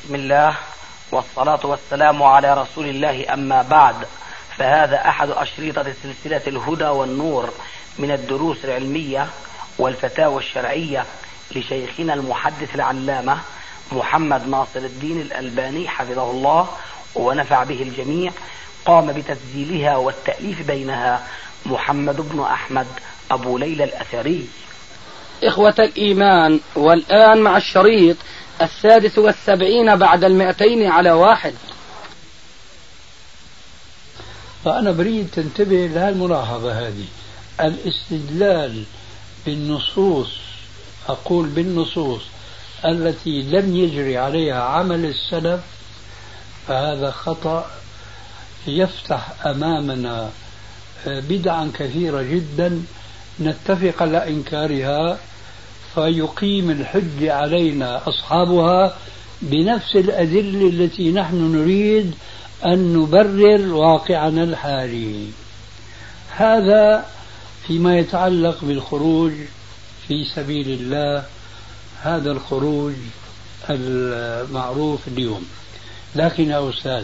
بسم الله والصلاة والسلام على رسول الله، أما بعد، فهذا أحد أشريطة سلسلة الهدى والنور من الدروس العلمية والفتاوى الشرعية لشيخنا المحدث العلامة محمد ناصر الدين الألباني حفظه الله ونفع به الجميع. قام بتسجيلها والتأليف بينها محمد بن أحمد أبو ليلى الأثري. إخوة الإيمان، والآن مع الشريط 76 بعد 200 على 1. فأنا بريد تنتبه لهالملاحظة هذه، الاستدلال بالنصوص، أقول بالنصوص التي لم يجري عليها عمل السلف، فهذا خطأ يفتح أمامنا بدعا كثيرة جدا نتفق على إنكارها، فيقيم الحج علينا أصحابها بنفس الأدلة التي نحن نريد أن نبرر واقعنا الحالي. هذا فيما يتعلق بالخروج في سبيل الله، هذا الخروج المعروف اليوم. لكن يا أستاذ،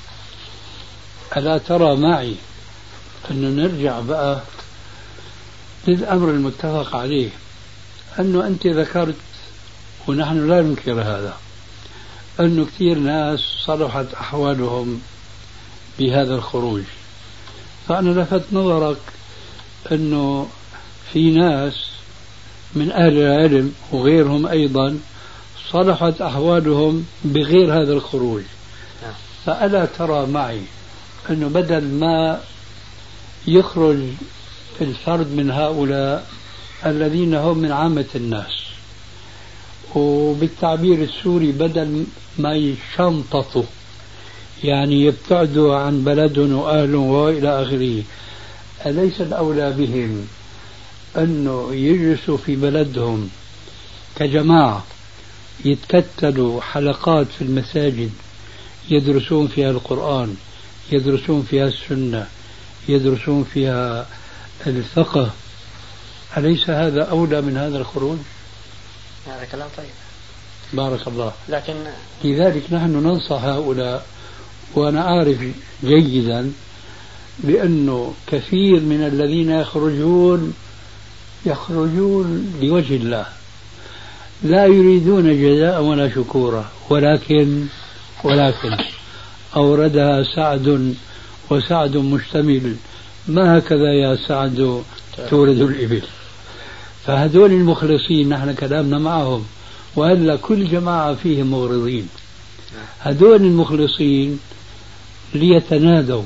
ألا ترى معي أنه نرجع بقى للأمر المتفق عليه، أنه أنت ذكرت ونحن لا ننكر هذا، أنه كثير ناس صلحت أحوالهم بهذا الخروج. فأنا لفت نظرك أنه في ناس من أهل العلم وغيرهم أيضا صلحت أحوالهم بغير هذا الخروج. فألا ترى معي أنه بدل ما يخرج الفرد من هؤلاء الذين هم من عامة الناس، وبالتعبير السوري بدل ما يشنططوا، يعني يبتعدوا عن بلدهم وأهلهم وإلى آخره، أليس الأولى بهم أنه يجلسوا في بلدهم كجماعة، يتكتلوا حلقات في المساجد يدرسون فيها القرآن، يدرسون فيها السنة، يدرسون فيها الفقه؟ أليس هذا أولى من هذا الخروج؟ هذا كلام طيب، بارك الله. لكن لذلك نحن ننصح هؤلاء، وأنا أعرف جيدا بأنه كثير من الذين يخرجون لوجه الله، لا يريدون جزاء ولا شكورا، ولكن أوردها سعد، وسعد مشتمل، ما هكذا يا سعد تورد الإبل. فهذول المخلصين نحن كلامنا معهم، وإلا كل جماعة فيهم مغرضين. هذول المخلصين ليتنادوا،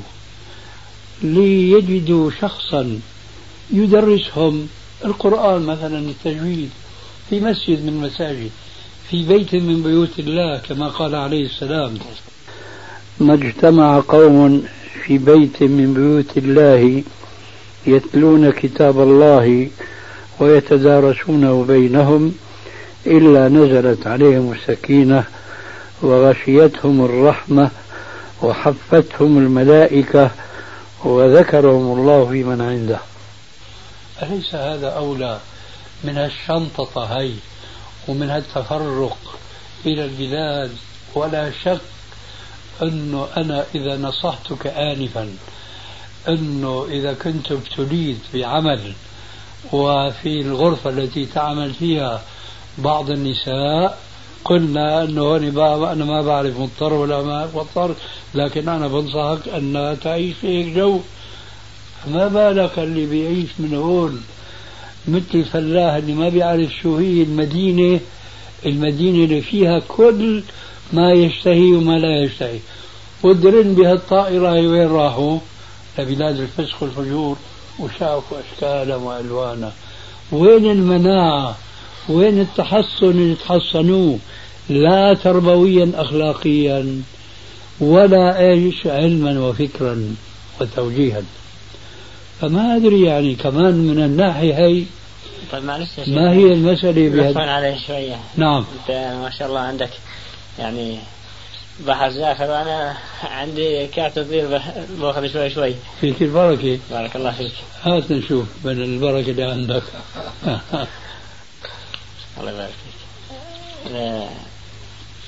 ليجدوا شخصا يدرسهم القرآن مثلا، التجويد، في مسجد من المساجد، في بيت من بيوت الله، كما قال عليه السلام: ما اجتمع قوم في بيت من بيوت الله يتلون كتاب الله ويتدارسونه بينهم إلا نزلت عليهم السكينة وغشيتهم الرحمة وحفتهم الملائكة وذكرهم الله في من عنده. أليس هذا أولى من الشنطة هي ومن التفرق إلى البلاد؟ ولا شك أنه أنا إذا نصحتك آنفا أنه إذا كنت ابتليت بعمل وفي الغرفة التي تعمل فيها بعض النساء، قلنا أنه أنا ما بعرف مضطر ولا ما مضطر، لكن أنا بنصحك أن تعيش في هيك جو. ما بالك اللي بيعيش من هون مثل الفلاح اللي ما بيعرف شو هي المدينة اللي فيها كل ما يشتهي وما لا يشتهي، ودرن بهالطائرة وين راحوا؟ لبلاد الفسق والفجور، وشافوا أشكالا وألوانا. وين المناعة؟ وين التحصن اللي تحصنوه؟ لا تربويا أخلاقيا ولا إيش علما وفكرا وتوجيها. فما أدري يعني كمان من الناحية هي. طيب معلش ما هي المسألة عفوا عليه شوية. نعم. أنت ما شاء الله عندك يعني بحر زاخر، وأنا عندي كاتب باخذ شوي. فيك البركة. بارك الله فيك. هات نشوف من البركة اللي عندك. الله يبارك فيك.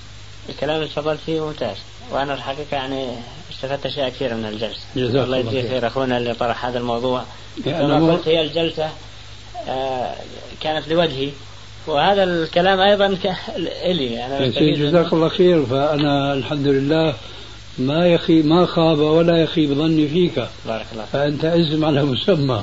الكلام اللي تفضلت فيه ممتاز، وأنا الحقيقة يعني استفدت أشياء كثيرة من الجلسة. الله يجزيه خير أخونا اللي طرح هذا الموضوع. كما قلت هي الجلسة كانت لوجهي، وهذا الكلام أيضا إلي أنا. جزاك الله خير. فأنا الحمد لله ما خاب ولا يخيب ظني فيك. بارك الله. فأنت اسم على مسمى.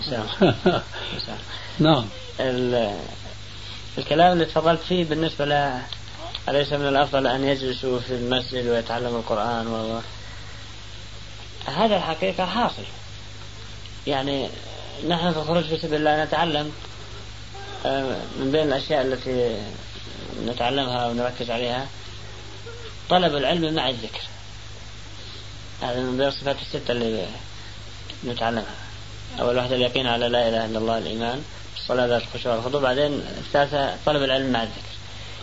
نعم. الكلام اللي تفضلت فيه بالنسبة له، أليس من الأفضل أن يجلسوا في المسجد ويتعلموا القرآن هذا الحقيقة حاصل. يعني نحن في الخروج في سبيل الله نتعلم من بين الأشياء التي نتعلمها ونركز عليها طلب العلم مع الذكر. هذا من بين الصفات الستة اللي نتعلمها. أول واحدة اليقين على لا إله إلا الله، الإيمان، الصلاة ذات الخشوع والخضوع، بعدين الثالثة طلب العلم مع الذكر.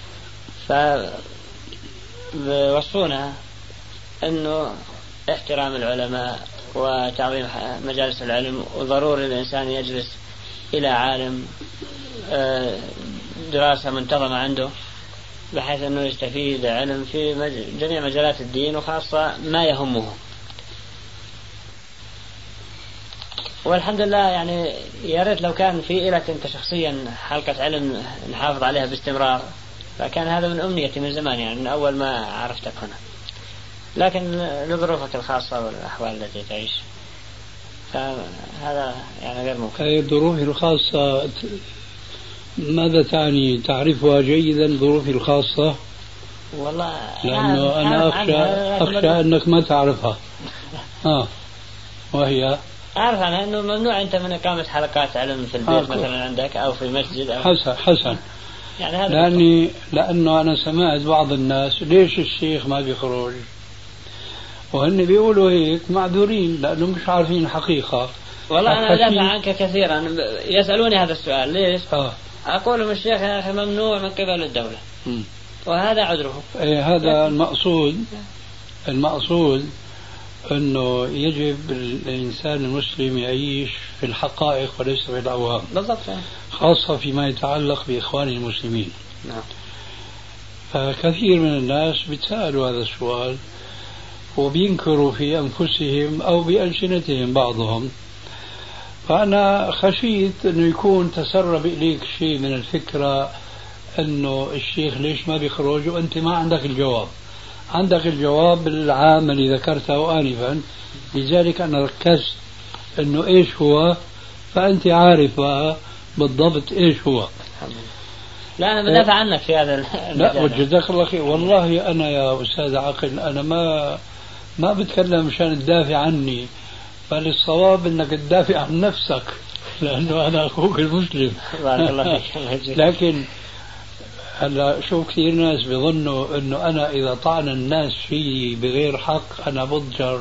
فوصونا أنه احترام العلماء وتعظيم مجالس العلم، وضروري الإنسان يجلس إلى عالم دراسة منتظمة عنده، بحيث أنه يستفيد علم في جميع مجالات الدين، وخاصة ما يهمه. والحمد لله يعني يا ريت لو كان في لك أنت شخصيا حلقة علم نحافظ عليها باستمرار، فكان هذا من أمنيتي من زمان، يعني من أول ما عرفتك هنا. لكن لظروفك الخاصة والأحوال التي تعيش فهذا يعني غير ممكن. هذه ظروفي الخاصة ماذا تعني؟ تعرفها جيدا ظروفي الخاصة؟ والله لأنه أنا أخشى أنك ما تعرفها. وهي أعرف عنها أنه ممنوع أنت من إقامة حلقات علم في البيت مثلا عندك أو في مسجد أو حسن. يعني هذا لأنه أنا سمعت بعض الناس ليش الشيخ ما بيخرج، وهن بيقولوا هيك معذورين لأنه مش عارفين الحقيقة. والله أنا أدافع عنك كثيرا، يسألوني هذا السؤال ليش؟ أقول لهم الشيخ يا أخي ممنوع من قبل الدولة وهذا عذره. هذا المقصود أنه يجب الإنسان المسلم يعيش في الحقائق وليس في الأوهام، بالضبط، خاصة فيما يتعلق بإخوان المسلمين. نعم. فكثير من الناس بيتسألوا هذا السؤال وبينكروا في أنفسهم أو بألسنتهم بعضهم. فأنا خشيت أنه يكون تسرب إليك شيء من الفكرة أنه الشيخ ليش ما بيخرج وأنت ما عندك الجواب. عندك الجواب العام اللي ذكرته آنفا، لذلك أنا ركزت أنه إيش هو، فأنت عارف بالضبط إيش هو. لا أنا بدافع عنك في هذا لا وجزاك الله خير. والله أنا يا أستاذ عقل أنا ما بتكلم مشان تدافع عني، فالصواب أنك تدافع عن نفسك لأنه أنا أخوك المسلم. بارك الله فيك. لكن هلا شوف كثير ناس بيظنوا انه انا اذا طعن الناس فيي بغير حق انا بضجر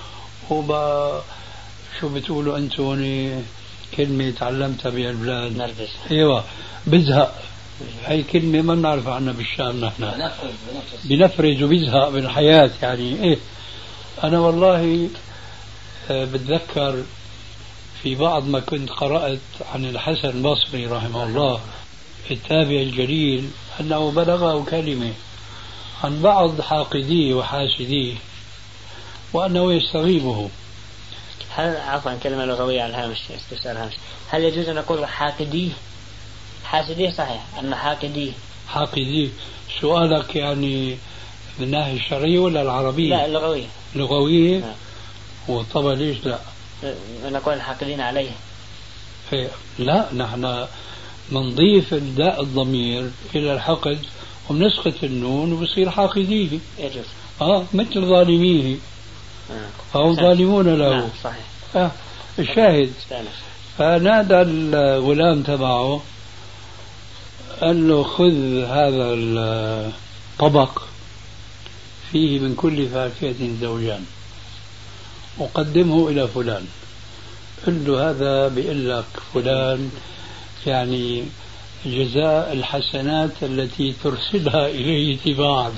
شو بتقولوا انتم كلمة تعلمتها بهالبلاد نرفز. ايوه بزهق. هاي كلمة ما بنعرف عنها بالشام. نحن بنفرز وبزهق من الحياة يعني ايه. انا والله بتذكر في بعض ما كنت قرأت عن الحسن البصري رحمه الله التابع الجليل أنه بلغه كلمة عن بعض حاقديه وحاسديه وأنه يستغيبه. هل عفوا كلمة لغوية على الهامش استفسار هامش، هل يجوز أن نقول حاقديه؟ حاسديه صحيح، أما حاقديه سؤالك يعني من الناحية الشرعية ولا العربية؟ لا اللغوية. لغوية؟ وطبعا ليش لا نقول الحاقدين عليه؟ لا نحن منضيف الداء الضمير إلى الحقد ومنسخة النون وبصير حاقديه. يجوز. مثل ظالميه فهم ظالمون له. نعم صحيح. الشاهد فنادى الغلام تبعه قال له خذ هذا الطبق فيه من كل فاكهة زوجان وقدمه إلى فلان. قل له هذا بيقول لك فلان يعني جزاء الحسنات التي ترسلها إليه تباعا.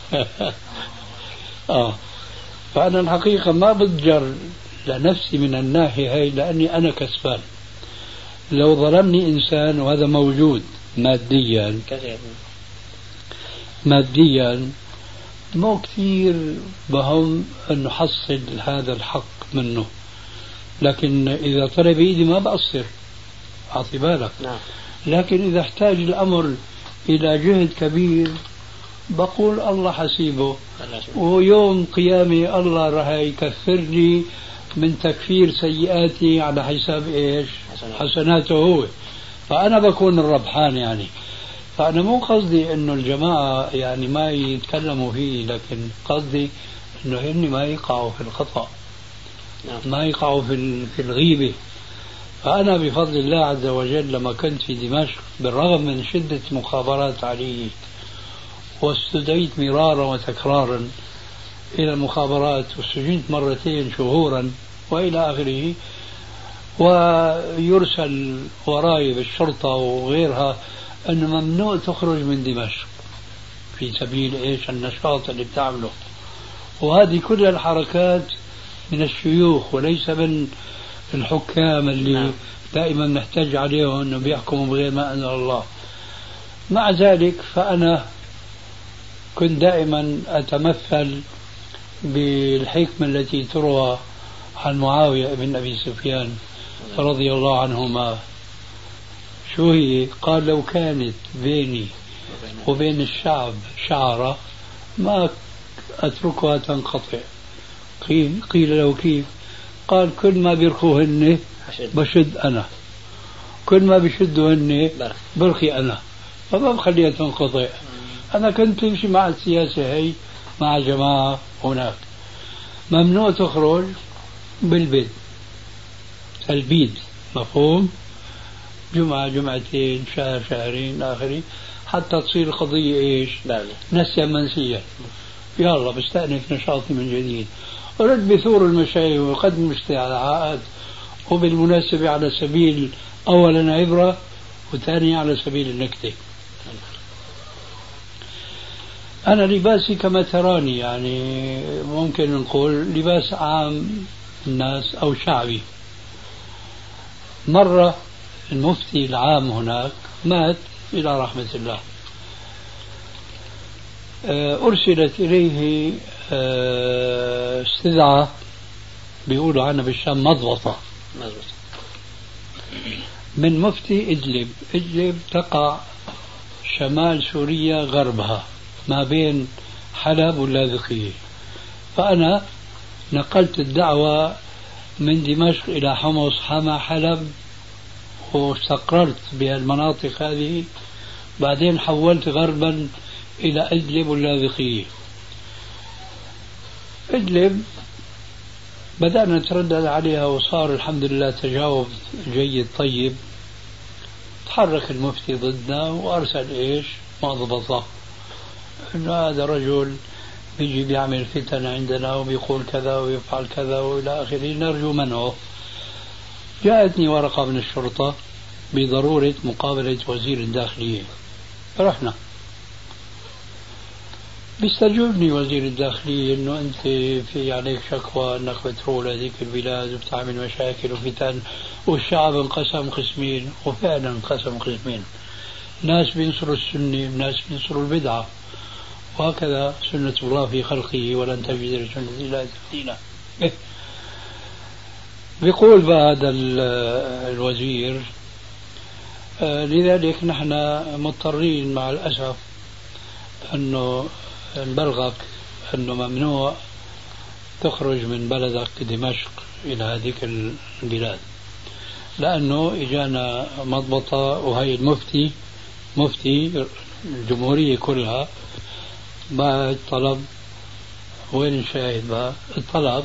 فأنا الحقيقة ما بضجر لنفسي من الناحية هاي لأني أنا كسبان. لو ظلمني إنسان وهذا موجود ماديا مو كثير بهم أن نحصل هذا الحق منه، لكن إذا طلب إيدي ما بقصر، أعطي بالك. نعم. لكن إذا احتاج الأمر إلى جهد كبير بقول الله حسيبه، ويوم قيامي الله راح يكفرني من تكفير سيئاتي على حساب إيش؟ حسناته هو، فأنا بكون الربحان يعني. فأنا مو قصدي إنه الجماعة يعني ما يتكلموا فيه، لكن قصدي إنه هن ما يقعوا في الخطأ، ما يقعوا في الغيبة. فأنا بفضل الله عز وجل لما كنت في دمشق بالرغم من شدة مخابرات علي، واستدعيت مرارا وتكرارا إلى المخابرات وسجنت مرتين شهورا وإلى آخره، ويرسل وراي بالشرطة وغيرها أنه ممنوع تخرج من دمشق في سبيل إيش؟ النشاط اللي بتعمله. وهذه كل الحركات من الشيوخ وليس من الحكام اللي دائما نحتاج عليهم أنه بيحكموا بغير ما أنزل الله. مع ذلك فأنا كنت دائما أتمثل بالحكمة التي تروى عن معاوية بن أبي سفيان رضي الله عنهما. شو هي؟ قال: لو كانت بيني وبين الشعب شعرة ما أتركها تنقطع. قيل له: كيف؟ قال: كل ما بيرخوهن بشد أنا، كل ما بشدوهن برخي أنا، فما بخليها تنقطع. أنا كنت أمشي مع السياسة هي مع جماعة هناك، ممنوع تخرج بالبيت البيد، مفهوم؟ جمعة جمعتين شهر شهرين آخرين حتى تصير القضية إيش؟ نسيا منسيا، يلا بستأنف نشاطي من جديد، ورد بثور المشايخ وقدم استدعاءات، وبالمناسبة على سبيل أولا عبرة وثانيا على سبيل النكتة. أنا لباسي كما تراني، يعني ممكن نقول لباس عام الناس أو شعبي. مرة المفتي العام هناك مات إلى رحمة الله، أرسلت إليه استدعاء بيقولوا عنها بالشام مضبطة من مفتي إدلب. إدلب تقع شمال سوريا غربها ما بين حلب واللاذقية. فأنا نقلت الدعوة من دمشق إلى حمص حما حلب، واستقررت بهالمناطق هذه. بعدين حولت غربا إلى إدلب واللاذقية. إدلب بدأنا نتردد عليها وصار الحمد لله تجاوب جيد طيب. تحرك المفتي ضدنا وأرسل إيش؟ مضبطة إنه هذا رجل بيجي بيعمل فتن عندنا وبيقول كذا ويفعل كذا وإلى آخره، نرجو منعه. جاءتني ورقة من الشرطة بضرورة مقابلة وزير الداخلية. رحنا، بيستجوبني وزير الداخلية إنه أنت في عليك شكوى أنك بتروح لهذيك البلاد وبتعمل مشاكل وفتن، والشعب انقسم قسمين. وفعلا انقسم قسمين، ناس بينصروا السنة وناس بينصروا البدعة، وهكذا سنة الله في خلقه ولن تجد لسنة الله تبديلا. بيقول بهذا الوزير: لذلك نحن مضطرين مع الأسف أنه نبلغك أنه ممنوع تخرج من بلدك دمشق إلى هذيك البلاد، لأنه إجانا مضبطة. وهي المفتي مفتي الجمهورية كلها بعد طلب. وين الشاهد بقى؟ الطلب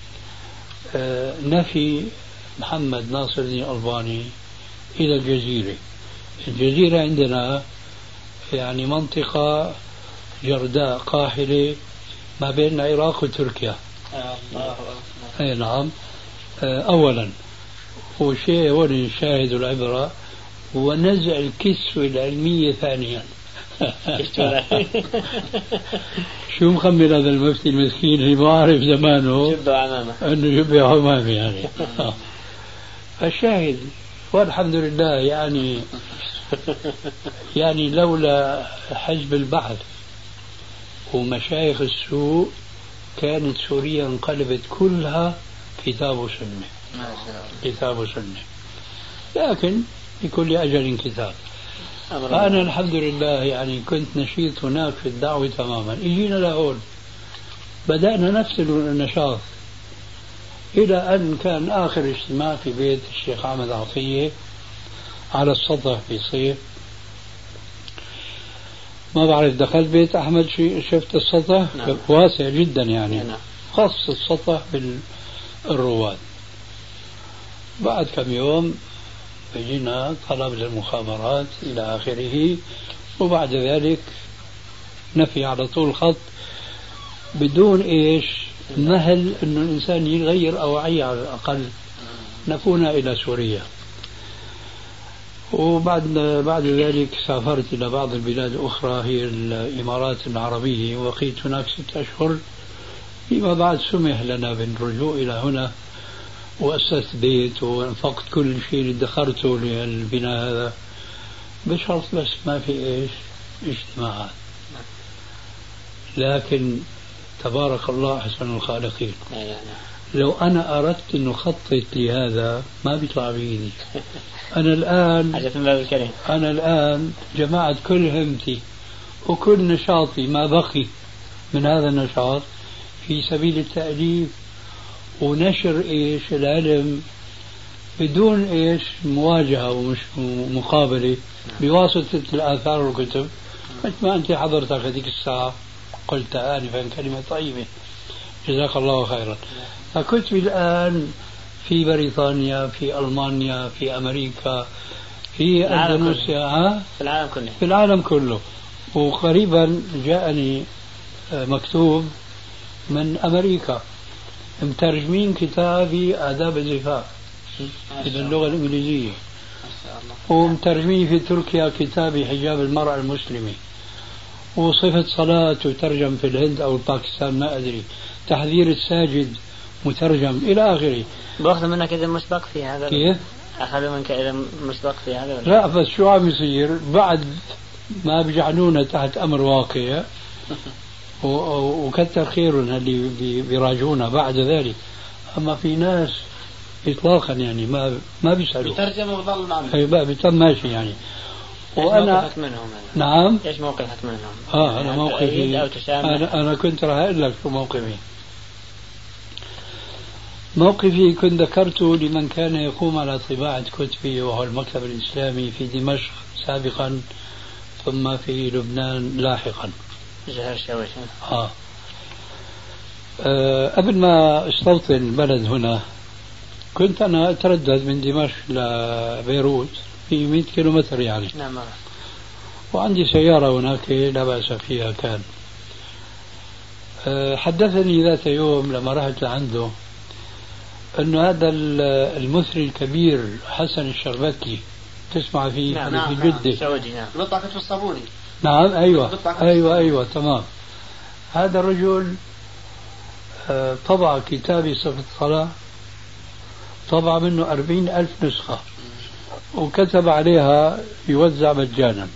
نفي محمد ناصر الدين الألباني إلى الجزيرة. الجزيرة عندنا يعني منطقة جرداء قاحلة ما بين العراق وتركيا. أي نعم. أولا وشيء هون الشاهد والعبرة ونزع الكسوة العلمية ثانيا. شو مخمل هذا المفتي المسكين اللي ما عارف زمانه انه شبه عمامي يعني. الشاهد والحمد لله يعني لولا حزب البحث ومشايخ السوء كانت سوريا انقلبت كلها كتاب وسنة. ما شاء الله. كتاب وسنة، لكن لكل أجل كتاب. فأنا الحمد لله يعني كنت نشيط هناك في الدعوة تماما. إجينا لهون بدأنا نفس النشاط إلى أن كان آخر اجتماع في بيت الشيخ أحمد عطية على السطح في صيف. ما بعرف دخلت بيت أحمد شفت السطح؟ نعم. واسع جدا يعني. نعم. خاص السطح بالرواد. بعد كم يوم بيجينا طلب للمخابرات إلى آخره، وبعد ذلك نفي على طول الخط بدون إيش مهل إنه الإنسان يغير أوعية على الأقل. نفونا إلى سوريا. بعد ذلك سافرت إلى بعض البلاد الأخرى هي الإمارات العربية، وبقيت هناك 6 أشهر. فيما بعد سمح لنا بالرجوع إلى هنا، وأسست بيت وانفقت كل شيء اللي ادخرته للبناء هذا، بشرط بس ما في إيش اجتماعات. لكن تبارك الله أحسن الخالقين. لو أنا أردت أن أخطط لهذا ما بيطلع بإيدي. أنا الآن جمعت كل همتي وكل نشاطي ما بقي من هذا النشاط في سبيل التأليف ونشر إيش العلم بدون إيش مواجهة ومش مقابلة بواسطة الآثار والكتب. مثل ما أنت حضرتك هذيك الساعة قلت آنفا كلمة طيبة، جزاك الله خيرا. فكتبي الآن في بريطانيا، في ألمانيا، في أمريكا، في أندونيسيا، في العالم كله. وقريبا جاءني مكتوب من أمريكا مترجمين كتابي آداب الزفاف إلى اللغة الإنجليزية، ومترجمين في تركيا كتابي حجاب المرأة المسلمة، وصفة صلاة وترجم في الهند أو باكستان ما أدري، تحذير الساجد مترجم إلى آخره. بأخذ منك إذا مسبق في هذا؟ كيف؟ أخذ منك إذا مسبق في هذا؟ لا بس شو عم يصير بعد ما بيجعلونا تحت أمر واقع وكتر خيرهم اللي بيراجعونا بعد ذلك. أما في ناس إطلاقا يعني ما بيسألوا، بترجم وظل معهم بيتم ماشي يعني. وأنا موقفك منهم؟ نعم. إيش موقفك منهم؟ أنا موقفي أنا كنت راح أقول لك شو موقفي كنت ذكرته لمن كان يقوم على طباعة كتبي، وهو المكتب الإسلامي في دمشق سابقا ثم في لبنان لاحقا. زهر شويش. قبل ما استوطن البلد هنا كنت أنا أتردد من دمشق لبيروت في 100 كيلومتر يعني. نعم. وعندي سيارة هناك لا بأس فيها كان. حدثني ذات يوم لما رحت لعنده أنه هذا المثري الكبير حسن الشربكي تسمع فيه؟ نعم. في جدة. سعودي. نعم. بيطلع كتب الصابوني. نعم. أيوة تمام. هذا الرجل طبع كتابي صفة الصلاة، طبع منه 40,000 نسخة وكتب عليها يوزع مجانا.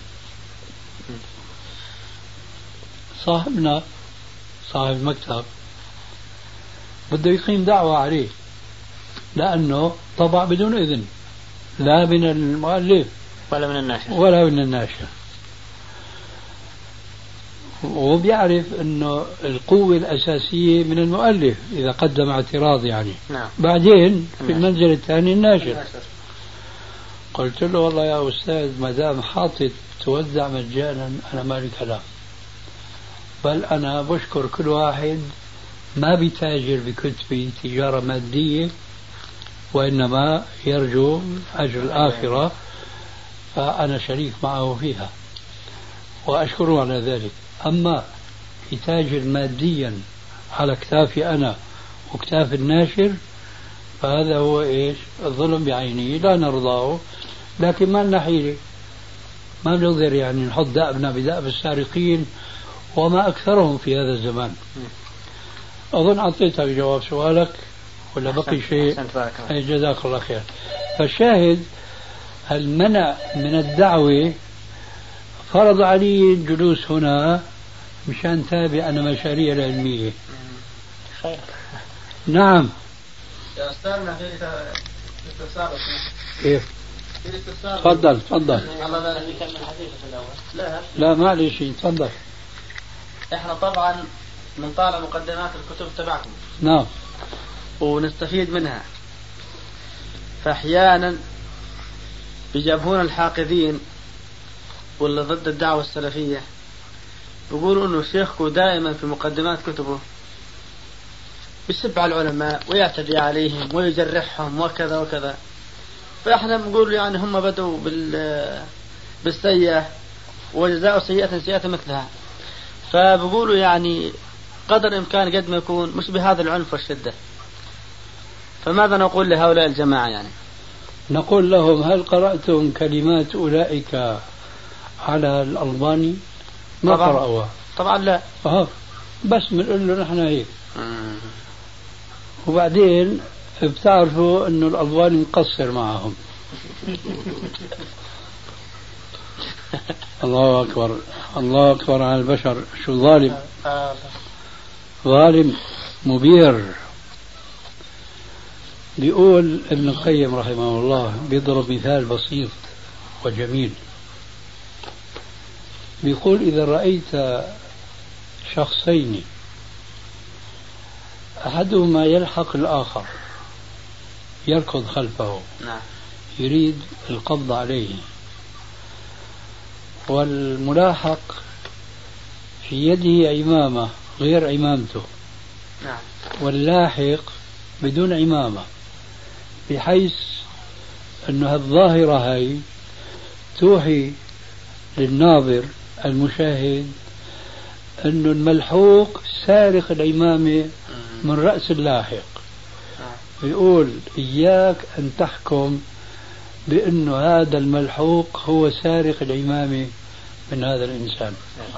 صاحبنا صاحب المكتب بده يقيم دعوة عليه لأنه طبع بدون إذن، لا من المؤلف ولا من الناشر. وبيعرف أنه القوة الأساسية من المؤلف إذا قدم اعتراض يعني. نعم. بعدين في المنزل الثاني الناشر. قلت له والله يا أستاذ ما دام حاطط توزع مجانا أنا مالي كلام، بل أنا بشكر كل واحد ما بيتاجر بكتبي تجارة مادية وإنما يرجو أجر الآخرة، فأنا شريك معه فيها وأشكره على ذلك. أما يتاجر ماديا على كتافي أنا وكتاف الناشر فهذا هو إيش الظلم بعينه، لا نرضاه، لكن ما لنا حيلة، ما بنقدر يعني نحط دأبنا بدأب السارقين وما أكثرهم في هذا الزمان. أظن أعطيتك جواب سؤالك ولا بقي شيء؟ جزاك الله خير. فالشاهد المنع من الدعوة فرض علي الجلوس هنا مشان تابع أنا مشاريع العلمية. خير. نعم يا أستاذنا في استفسار. كيف؟ في استفسار. تفضل. الله لا نكمل حديثك الأول. لا معلش تفضل. احنا طبعا بنطالع مقدمات الكتب تبعكم. نعم. ونستفيد منها. فأحيانا بيجابهون الحاقدين واللي ضد الدعوة السلفية بيقولوا انه شيخكم دائما في مقدمات كتبه بيسب على العلماء ويعتدي عليهم ويجرحهم وكذا وكذا. فاحنا بنقول يعني هم بدوا بالسيئة وجزاء سيئة سيئة مثلها. فبقولوا يعني قدر الإمكان قد ما يكون مش بهذا العنف والشدة. فماذا نقول لهؤلاء الجماعة يعني؟ نقول لهم هل قرأتم كلمات أولئك على الألباني؟ ما قرأوها طبعا لا. بس بنقول له نحن هيك. وبعدين بتعرفوا انه الألباني مقصر معهم. الله أكبر الله أكبر على البشر، شو ظالم ظالم مبير. بيقول ابن القيم رحمه الله بيضرب مثال بسيط وجميل. بيقول إذا رأيت شخصين أحدهما يلحق الآخر يركض خلفه يريد القبض عليه، والملاحق في يده عمامة غير عمامته واللاحق بدون عمامة، بحيث أن الظاهرة هاي توحي للناظر المشاهد أن الملحوق سارق العمامة من رأس اللاحق. يقول إياك أن تحكم بأن هذا الملحوق هو سارق العمامة من هذا الإنسان،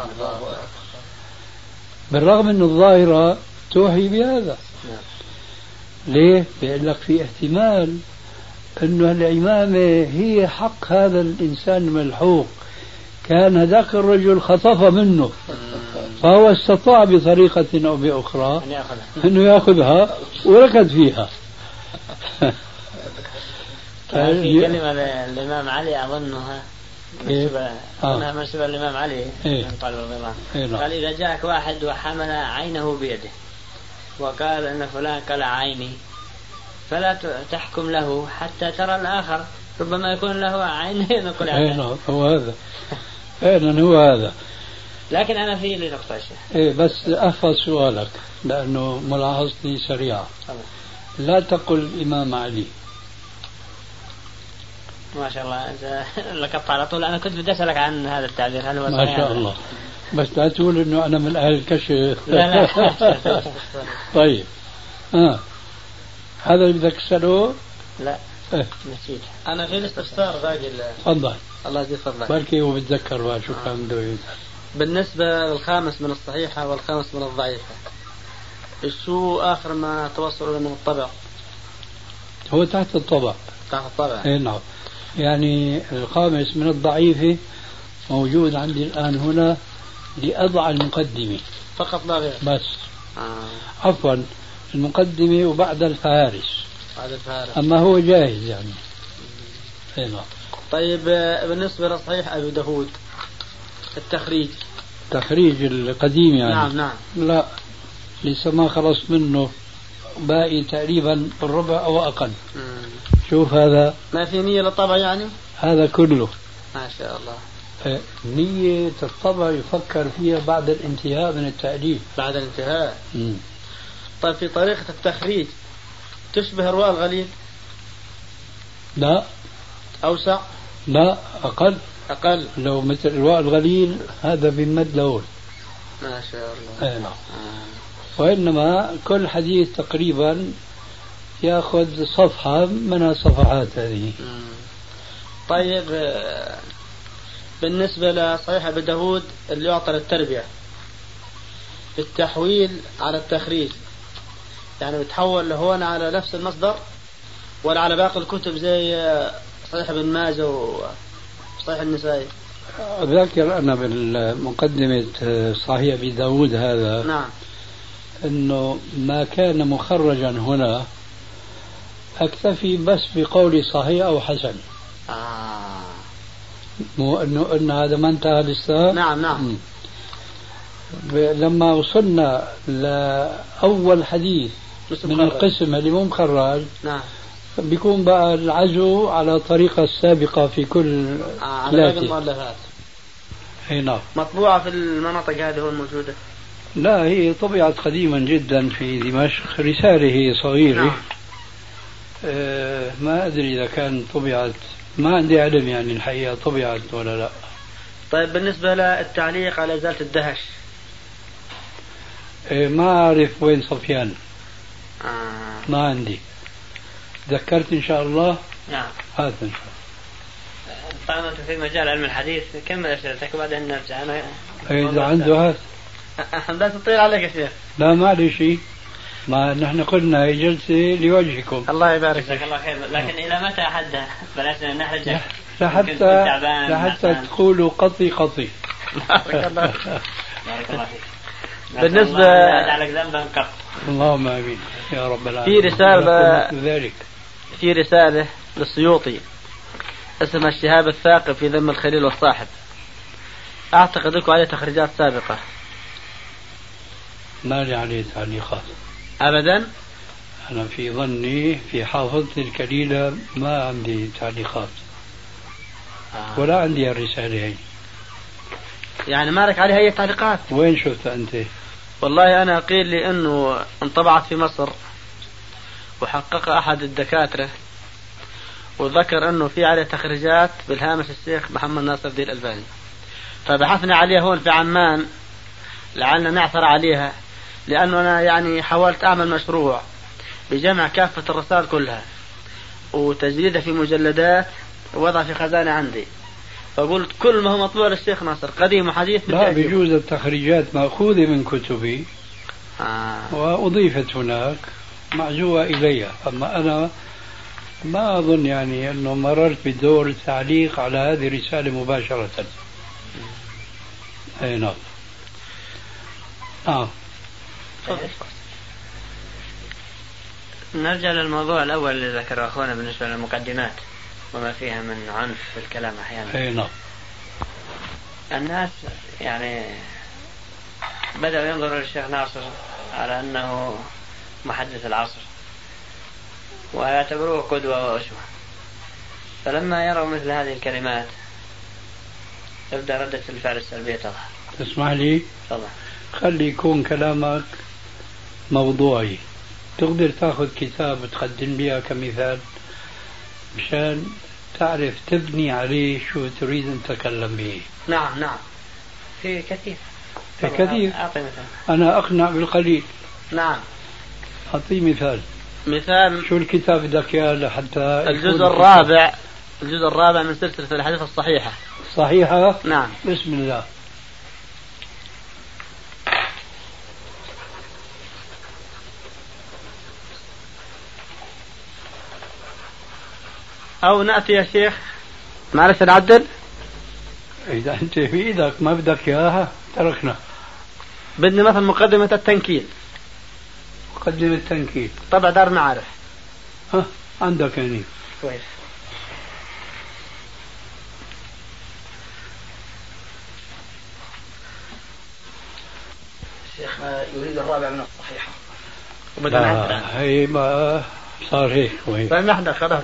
بالرغم أن الظاهرة توحي بهذا. ليه؟ بيقول لك في احتمال أن العمامة هي حق هذا الإنسان الملحوق، كان هذاك الرجل خطف منه فهو استطاع بطريقة أو بأخرى أنه يأخذها وركض فيها. في كلمة الإمام علي أظنها منسوبة الإمام علي طالب الرضا، قال إذا جاءك واحد وحمل عينه بيده وقال أن فلان قلع عيني فلا تحكم له حتى ترى الآخر، ربما يكون له عينين نقول عنه. هو هذا فعلا هو هذا. لكن أنا في لي نقطة شيء. بس أحفظ سؤالك لأنه ملاحظتي سريعة. لا تقل الإمام علي. ما شاء الله أنت لقطت على طول. أنا كنت بدي أسألك عن هذا التعبير هل هو ما شاء الله، بس لا تقول إنه أنا من أهل الكشف. لا طيب هذا اللي بدك تسأله؟ لا نسيت. أنا في الاستفسار باقي. تفضل. الله يجزيك فضلك. بركي هو بتذكر بقى شو كان بده يقول. بالنسبة للخامس من الصحيحة والخامس من الضعيفة، شو آخر ما توصلوا من الطبع؟ هو تحت الطبع. تحت الطبع. نعم. يعني الخامس من الضعيفة موجود عندي الآن هنا لأضع المقدمة فقط لا غير. بس عفوا المقدمة وبعد الفهارس. أما هو جاهز يعني. نعم. طيب بالنسبة لصحيح أبي داود التخريج القديم يعني. نعم. لا لسه ما خلص منه، باقي تقريبا الربع أو أقل. شوف هذا ما في نية للطبع يعني. هذا كله ما شاء الله. نية الطبع يفكر فيها بعد الانتهاء من التأليف. بعد الانتهاء. طيب في طريقة التخريج تشبه الرواء الغليل؟ لا. أوسع؟ لا أقل. لو مثل الرواء الغليل هذا بمد لون. ما شاء الله. نعم. وإنما كل حديث تقريبا يأخذ صفحة من الصفحات هذه. طيب بالنسبة لصحيح أبي داود اللي يعطى للتربية التحويل على التخريج يعني بتحول لهون على نفس المصدر ولا على باقي الكتب زي صحيح ابن ماجه وصحيح النسائي؟ ذاكر أنا بالمقدمة صحيح أبي داود هذا نعم أنه ما كان مخرجا هنا أكتفي بس بقول صحيح أو حسن. مو أن هذا ما انتهى لسه. نعم نعم. لما وصلنا لأول حديث من القسم اللي مو مخرج نعم بيكون بقى العزو على الطريقة السابقة في كل على المؤلفات. اي نعم. مطبوعة في المناطق هذه الموجودة؟ لا، هي طبعت قديما جدا في دمشق، رسالة هي صغيرة. نعم. ما أدري إذا كان طبعت، ما عندي علم يعني الحقيقة طبعت ولا لا. طيب بالنسبة للتعليق على إزالة الدهش؟ ما أعرف وين صفيان. ما عندي. ذكرت إن شاء الله. نعم. هذا إن شاء الله. طالما أنت في مجال علم الحديث كمل أسئلتك وبعدين نرجع. إذا عنده هذا. لا تطير عليك يا شيخ. لا ما عليه شيء. ما نحن قلنا هي جلسة لوجهكم. الله يبارك فيك. الله خير. لكن إلى متى حدها؟ بلاش نحرج. لحتى تقولوا قطي قطي. بارك الله فيك. بالنسبة على ذنبا قط. اللهم آمين يا رب العالمين. في رسالة للسيوطي اسمها الشهاب الثاقب في ذم الخليل والصاحب. أعتقد لكم عليه تخريجات سابقة. ما لي عليه تعليقات أبدا. أنا في ظني في حافظتي الكليلة ما عندي تعليقات. ولا عندي الرسالة هي. يعني ما لك عليها أي تعليقات؟ وين شفت أنت؟ والله أنا قيل لي أنه انطبعت في مصر، وحقق أحد الدكاترة وذكر أنه في عليه تخريجات بالهامش الشيخ محمد ناصر الدين الألباني، فبحثنا عليها هون في عمان لعلنا نعثر عليها، لأنه أنا يعني حاولت أعمل مشروع بجمع كافة الرسائل كلها وتجديدها في مجلدات ووضع في خزانة عندي، فقلت كل ما هو مطبوع للشيخ ناصر قديم وحديث. لا، بجوز التخريجات مأخوذة من كتبي وأضيفت هناك معزوة إلي، أما أنا ما أظن يعني أنه مررت بدور التعليق على هذه الرسالة مباشرة. أي نعم. نرجع للموضوع الأول اللي ذكره أخونا بالنسبة للمقدمات وما فيها من عنف في الكلام أحيانا. أي نعم. الناس يعني بدأوا ينظروا للشيخ ناصر على أنه محدث العصر ويعتبروه قدوة وأسوة، فلما يروا مثل هذه الكلمات تبدأ ردة الفعل السلبية تظهر. تسمح لي؟ طبعا. خلي يكون كلامك موضوعي، تقدر تاخذ كتاب تقدم لي كمثال مشان تعرف تبني عليه شو تريد أن تتكلم به. نعم نعم، في كثير. في كثير. أعطي مثال. أنا أقنع بالقليل. نعم. أعطي مثال. شو الكتاب بدك إياه لحتى الجزء الرابع من سلسلة الحديث الصحيحة. صحيحة؟ نعم. بسم الله. أو نأتي يا شيخ معلش نعدل. إذا أنت في إيدك ما بدك إياها تركنا. بدنا مثلا مقدمة التنكيل. مقدمة التنكيل طبع دار المعارف. عندك يعني. كويس. الشيخ يريد الرابع من الصحيحة. هي ما صار هيك. طيب نحن خلاص.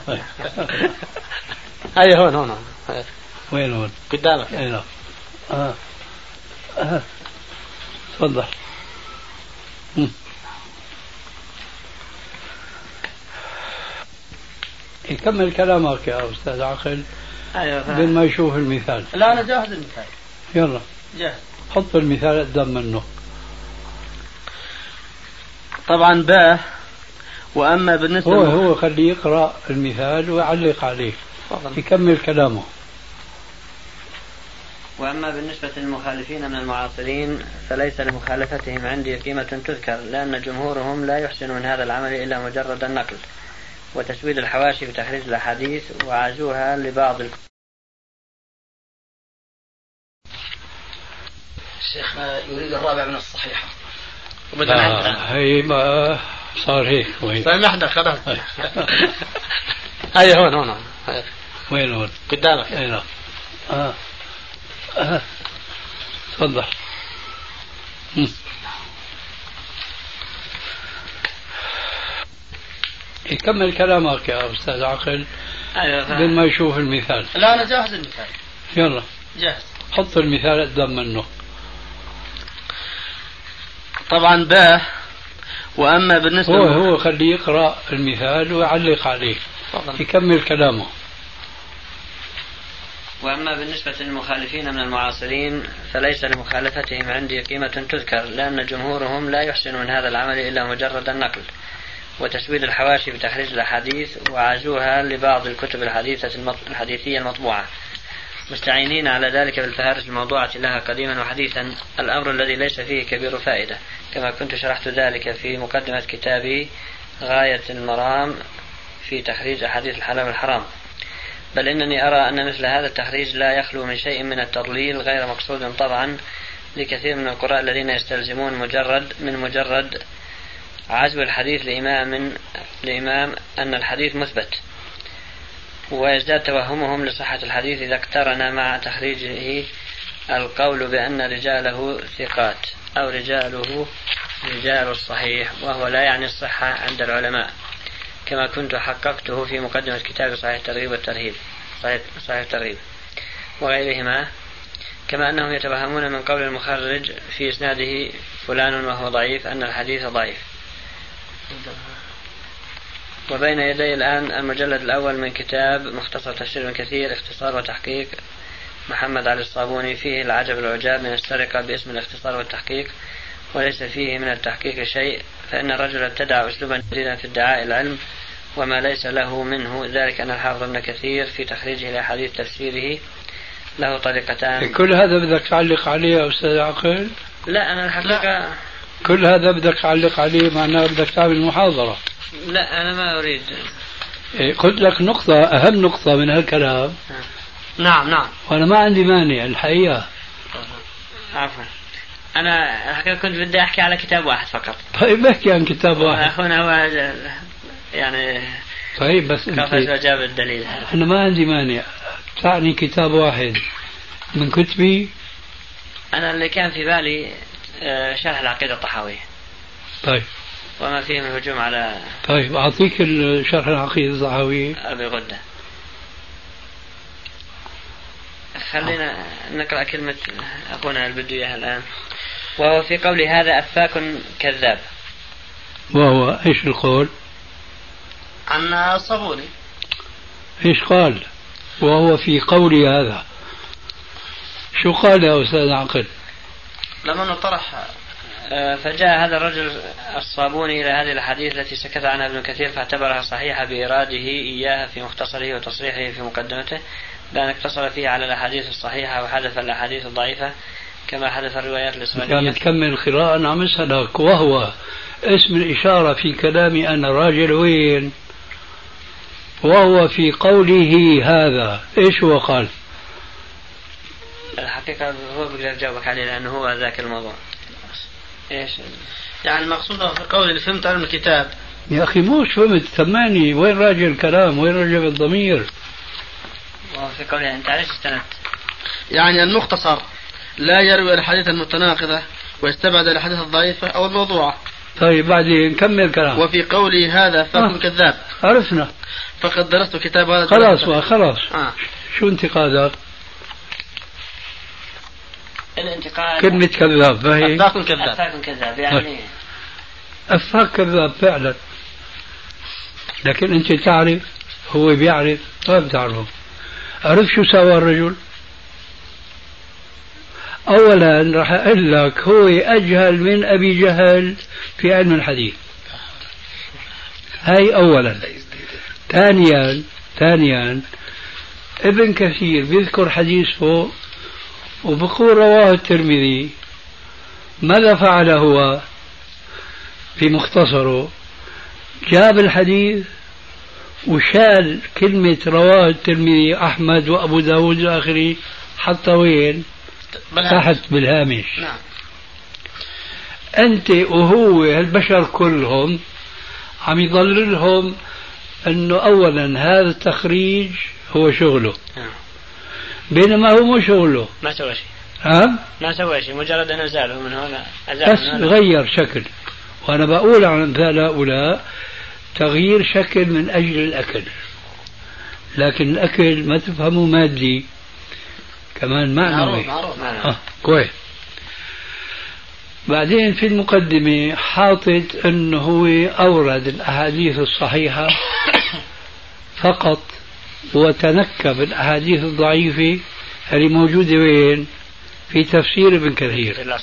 هيا هون. وين هون؟ قدامك. اي نعم. تفضل. يكمل كلامك يا أستاذ عقل. أيوة. بين ما يشوف المثال. لا أنا جاهز المثال. يلا. جاهز. حط المثال قدام منه. طبعا وأما بالنسبة هو خليه يقرأ المثال ويعلق عليه. يكمل كلامه. وأما بالنسبة للمخالفين من المعاصرين فليس لمخالفتهم عندي قيمة تذكر، لأن جمهورهم لا يحسنون هذا العمل إلا مجرد النقل وتسويد الحواشي وتحريز الأحاديث وعزوها لبعض شيخ يريد الرابع من الصحيحة. هي ما صار هيك سامحنا خلاص. هاي هون وين هون قدامك. اي تفضل. يكمل كلامك يا أستاذ عقل. بدون ما يشوف المثال. لا أنا جاهز المثال. يلا جاهز. حط المثال قدام منه. طبعا باه. وأما بالنسبة هو خليه يقرأ المثال ويعلق عليه. يكمل كلامه. وأما بالنسبة للمخالفين من المعاصرين فليس لمخالفتهم عندي قيمة تذكر، لأن جمهورهم لا يحسن من هذا العمل إلا مجرد النقل وتسويد الحواشي بتخريج الأحاديث، وعزوها لبعض الكتب الحديثية المطبوعة، مستعينين على ذلك بالفهارس الموضوعة لها قديما وحديثا، الأمر الذي ليس فيه كبير فائدة، كما كنت شرحت ذلك في مقدمة كتابي غاية المرام في تخريج أحاديث الحلال والحرام. بل إنني أرى أن مثل هذا التخريج لا يخلو من شيء من التضليل غير مقصود طبعا لكثير من القراء الذين يستلزمون مجرد عزو الحديث لإمام أن الحديث مثبت، ويزداد توهمهم لصحة الحديث إذا اقترن مع تخريجه القول بأن رجاله ثقات أو رجاله رجال الصحيح، وهو لا يعني الصحة عند العلماء، كما كنت حققته في مقدمة كتاب صحيح الترغيب والترهيب صحيح الترغيب وغيرهما. كما أنهم يتوهمون من قول المخرج في إسناده فلان وهو ضعيف أن الحديث ضعيف. وبين يدي الآن المجلد الأول من كتاب مختصر تفسير ابن كثير اختصار وتحقيق محمد علي الصابوني، فيه العجب العجاب من السرقة باسم الاختصار والتحقيق، وليس فيه من التحقيق شيء، فإن الرجل ابتدع أسلوبا جديدا في ادعاء العلم وما ليس له منه، ذلك أن الحافظ ابن كثير في تخريجه لأحاديث تفسيره له طريقتان. كل هذا بدك تعلق عليه يا أستاذ عقل؟ لا أنا الحقيقة كل هذا بدك تعلق عليه، معناه بدك تعمل محاضرة. لا أنا ما أريد. قلت لك نقطة، أهم نقطة من هالكلام. نعم. وأنا ما عندي مانع الحقيقة. عفوا أنا الحقيقة كنت بدي أحكي على كتاب واحد فقط. طيب احكي عن كتاب واحد. أخونا هو يعني طيب بس كيف جاب الدليل. أنا ما عندي مانع، تعني كتاب واحد من كتبي. أنا اللي كان في بالي شرح العقيدة الطحاوية. طيب وما فيه من هجوم على. طيب أعطيك شرح العقيدة الطحاوية أبي غدة. خلينا نقرأ كلمة أخونا اللي بده إياها الآن. وهو في قول هذا أفاك كذاب. وهو إيش القول؟ عن الصابوني. إيش قال؟ وهو في قول هذا شو قال يا أستاذ عقل؟ لما طرح فجاء هذا الرجل الصابوني إلى هذه الحديث التي سكت عنها ابن كثير فاعتبرها صحيحة بإراده إياها في مختصره وتصريحه في مقدمته، لأن اقتصر فيه على الأحاديث الصحيحة وحذف الأحاديث الضعيفة كما حذف الروايات الإسرائيلية. يعني تكمل القراءة. أنا عم أسألك وهو اسم الإشارة في كلامي أنا راجل وين؟ وهو في قوله هذا إيش هو قال؟ الحقيقة هو بقدر يجاوبك عليه لأنه هو ذاك الموضوع. إيش يعني المقصود في قول اللي فهمت علم الكتاب. يا أخي موش فهمت، سمعني وين راجع الكلام، وين راجع الضمير؟ وفي قوله أنت عايش استندت. يعني المختصر لا يروي الحديث المتناقضة ويستبعد الحديث الضعيفة أو الموضوعة. طيب بعدين نكمل كلام. وفي قوله هذا فاكم كذاب. عرفنا. فقد درست كتاب هذا. خلاص. شو انتقادك؟ الانتقاد كلمة كذاب فهي أفاك كذاب يعني أفاك كذاب فعلا، لكن أنت تعرف هو بيعرف ما بتعرفه. عرف شو سوى الرجل؟ أولا راح أقول لك هو أجهل من أبي جهل في علم الحديث، هاي أولا. ثانيا ابن كثير بيذكر حديث فوق وبقول رواه الترمذي، ماذا فعل هو في مختصره؟ جاب الحديث وشال كلمة رواه الترمذي أحمد وأبو داود وآخره، حتى وين؟ تحت بالهامش. نعم. أنت وهو البشر كلهم عم يضللهم أنه أولا هذا التخريج هو شغله، بينما هو مو شغله، ما سوى شيء. ما سوى شيء، مجرد أن أزاله من هنا، بس غير شكل. وأنا بقول عن أمثال هؤلاء تغيير شكل من أجل الأكل، لكن الأكل ما تفهمه مادي، كمان معنوي. كويس. بعدين في المقدمة حاطط أنه هو أورد الأحاديث الصحيحة فقط وتنكب الأحاديث الضعيفة اللي موجودة وين؟ في تفسير ابن كثير،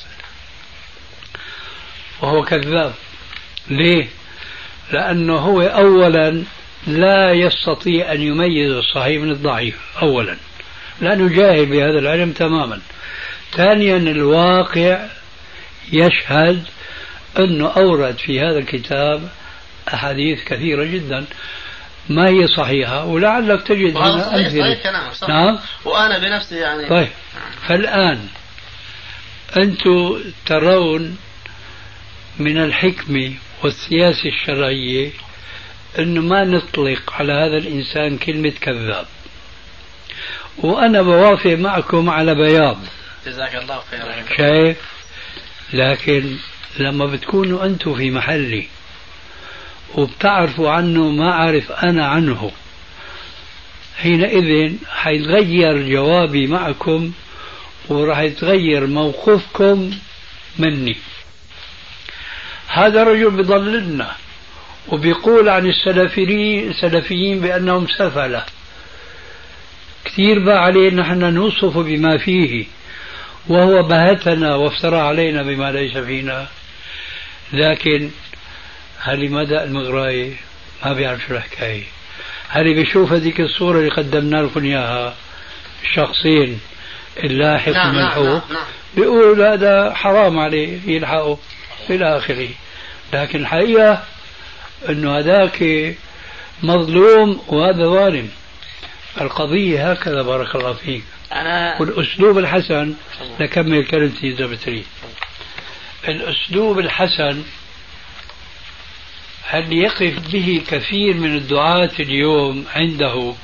وهو كذاب. ليه؟ لأنه هو أولا لا يستطيع أن يميز الصحيح من الضعيف أولا، لأنه جاهل بهذا العلم تماما. ثانيا الواقع يشهد أنه أورد في هذا الكتاب أحاديث كثيرة جدا ما هي صحيحة، ولعلك تجد هنا أمثلة. نعم، وأنا بنفسي يعني. طيب، فالآن أنتم ترون من الحكمة والسياسة الشرعية أنه ما نطلق على هذا الإنسان كلمة كذاب، وأنا بوافق معكم على بياض. جزاك الله خيرا. شايف؟ لكن لما بتكونوا أنتم في محلي وبتعرفوا عنه ما أعرف أنا عنه، حينئذ حيتغير جوابي معكم وراح يتغير موقفكم مني. هذا رجل بضللنا وبيقول عن السلفيين بأنهم سفلة. كثير بقى علينا نحن نوصف بما فيه، وهو بهتنا وافترى علينا بما ليس فينا. لكن هل مدى المغراية ما بيعرف شو الحكاية. هل بيشوف هذيك الصورة اللي قدمنا لكم إياها، شخصين اللاحق والملحوق، بيقول هذا حرام عليه يلحقه إلى آخره. لكن الحقيقة أنه هذاك مظلوم وهذا ظالم. القضية هكذا. بارك الله فيك. والأسلوب الحسن، نكمل كلمتي إذا بتريد. الأسلوب الحسن هل يقف به كثير من الدعاة اليوم عنده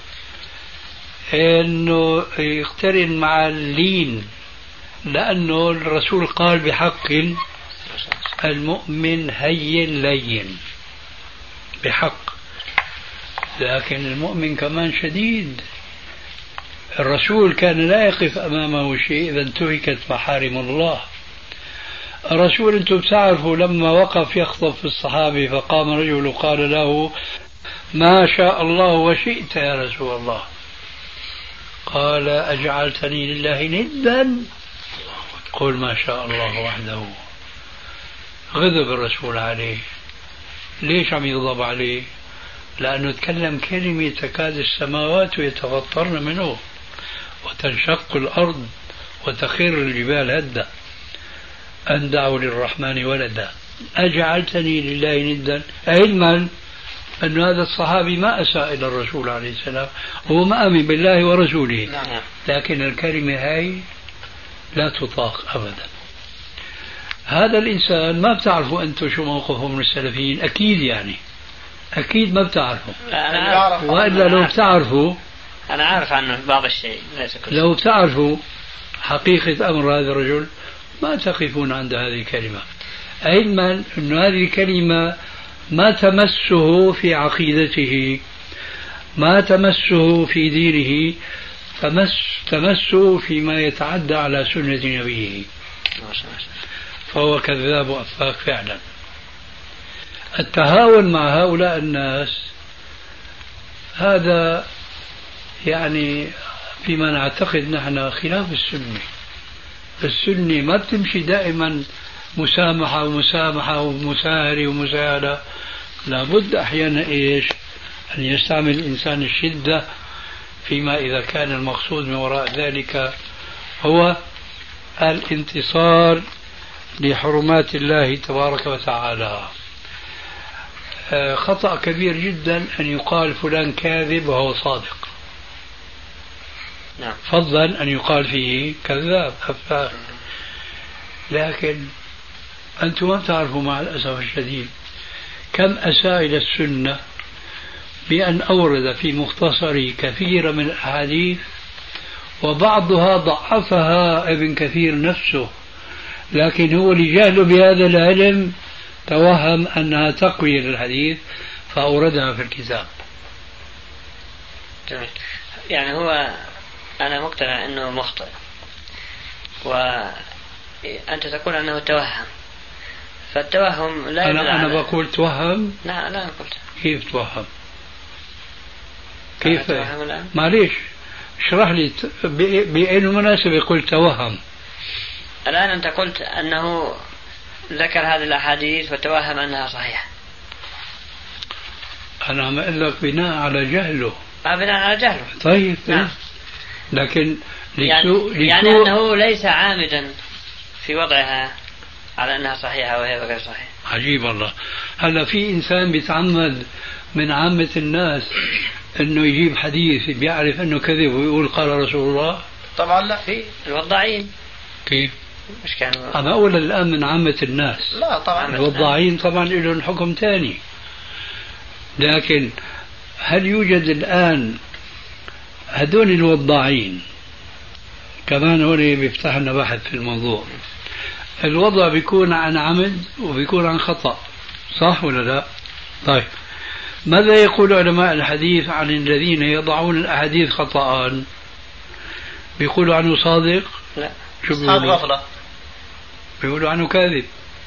أنه يقترن مع اللين، لأنه الرسول قال بحق المؤمن هين لين، بحق. لكن المؤمن كمان شديد. الرسول كان لا يقف أمامه شيء إذا انتهكت محارم الله. الرسول أنتم بتعرفوا لما وقف يخطب في الصحابة فقام رجل وقال له ما شاء الله وشئت يا رسول الله، قال أجعلتني لله ندا، قل ما شاء الله وحده. غضب الرسول عليه. ليش عم يغضب عليه؟ لأنه تكلم كلمة تكاد السماوات يتفطرن منه وتنشق الأرض وتخر الجبال هدا أن دعوا للرحمن ولدا أجعلتني لله ندا، علما أن هذا الصحابي ما أساء إلى الرسول عليه السلام، هو ما آمن بالله ورسوله. لكن الكلمة هاي لا تطاق أبدا. هذا الإنسان ما بتعرفوا أنتم شو موقفه من السلفيين، أكيد يعني أكيد ما بتعرفوا. وإلا لو بتعرفوا، أنا عارف عنه بعض الشيء ليس كل لو بتعرفوا حقيقة أمر هذا الرجل ما تقفون عند هذه الكلمة، علما أن هذه الكلمة ما تمسه في عقيدته، ما تمسه في دينه، تمسه فيما يتعدى على سنة نبيه، فهو كذاب وأفاك فعلا. التهاون مع هؤلاء الناس هذا يعني فيما نعتقد نحن خلاف السنة. السنة ما بتمشي دائما مسامحة ومسامحة ومساهرة ومساهلة، لابد أحيانا إيش أن يستعمل الإنسان الشدة فيما إذا كان المقصود من وراء ذلك هو الانتصار لحرمات الله تبارك وتعالى. خطأ كبير جدا أن يقال فلان كاذب وهو صادق، فضلا أن يقال فيه كذاب أفاك. لكن أنتم ما تعرفوا مع الأسف الشديد كم أساء إلى السنة بأن أورد في مختصر كثير من الأحاديث وبعضها ضعفها ابن كثير نفسه، لكن هو لجهله بهذا العلم توهم أنها تقوية للحديث فأوردها في الكتاب. يعني هو أنا مقتنع أنه مخطئ، وأنت تقول أنه توهم، فالتوهم لا أنا بقول توهم. لا قلت كيف توهم؟ كيف؟ معليش اشرح لي بأي مناسبة قلت توهم؟ الآن أنت قلت أنه ذكر هذه الأحاديث وتوهم أنها صحيحة. أنا عم أقول لك بناء على جهله. بناء على جهله. طيب نعم. لكن يعني أنه ليس عامدا في وضعها على أنها صحيحة وهي غير صحيحة. عجيب الله. هلا في إنسان بيتعمد من عامة الناس أنه يجيب حديث بيعرف أنه كذب ويقول قال رسول الله؟ طبعا لا، في الوضاعين. كيف؟ مش كانوا أنا أقول الآن من عامة الناس. لا طبعا الوضاعين طبعا لهم حكم ثاني، لكن هل يوجد الآن هدول الوضاعين كمان هون بيفتح لنا بحث في الموضوع. الوضع بيكون عن عمد وبيكون عن خطأ، صح ولا لا؟ طيب ماذا يقول علماء الحديث عن الذين يضعون الأحاديث خطأ؟ بيقولوا عنه صادق؟ لا، شو بيقولوا؟ بيقولوا عنه كاذب.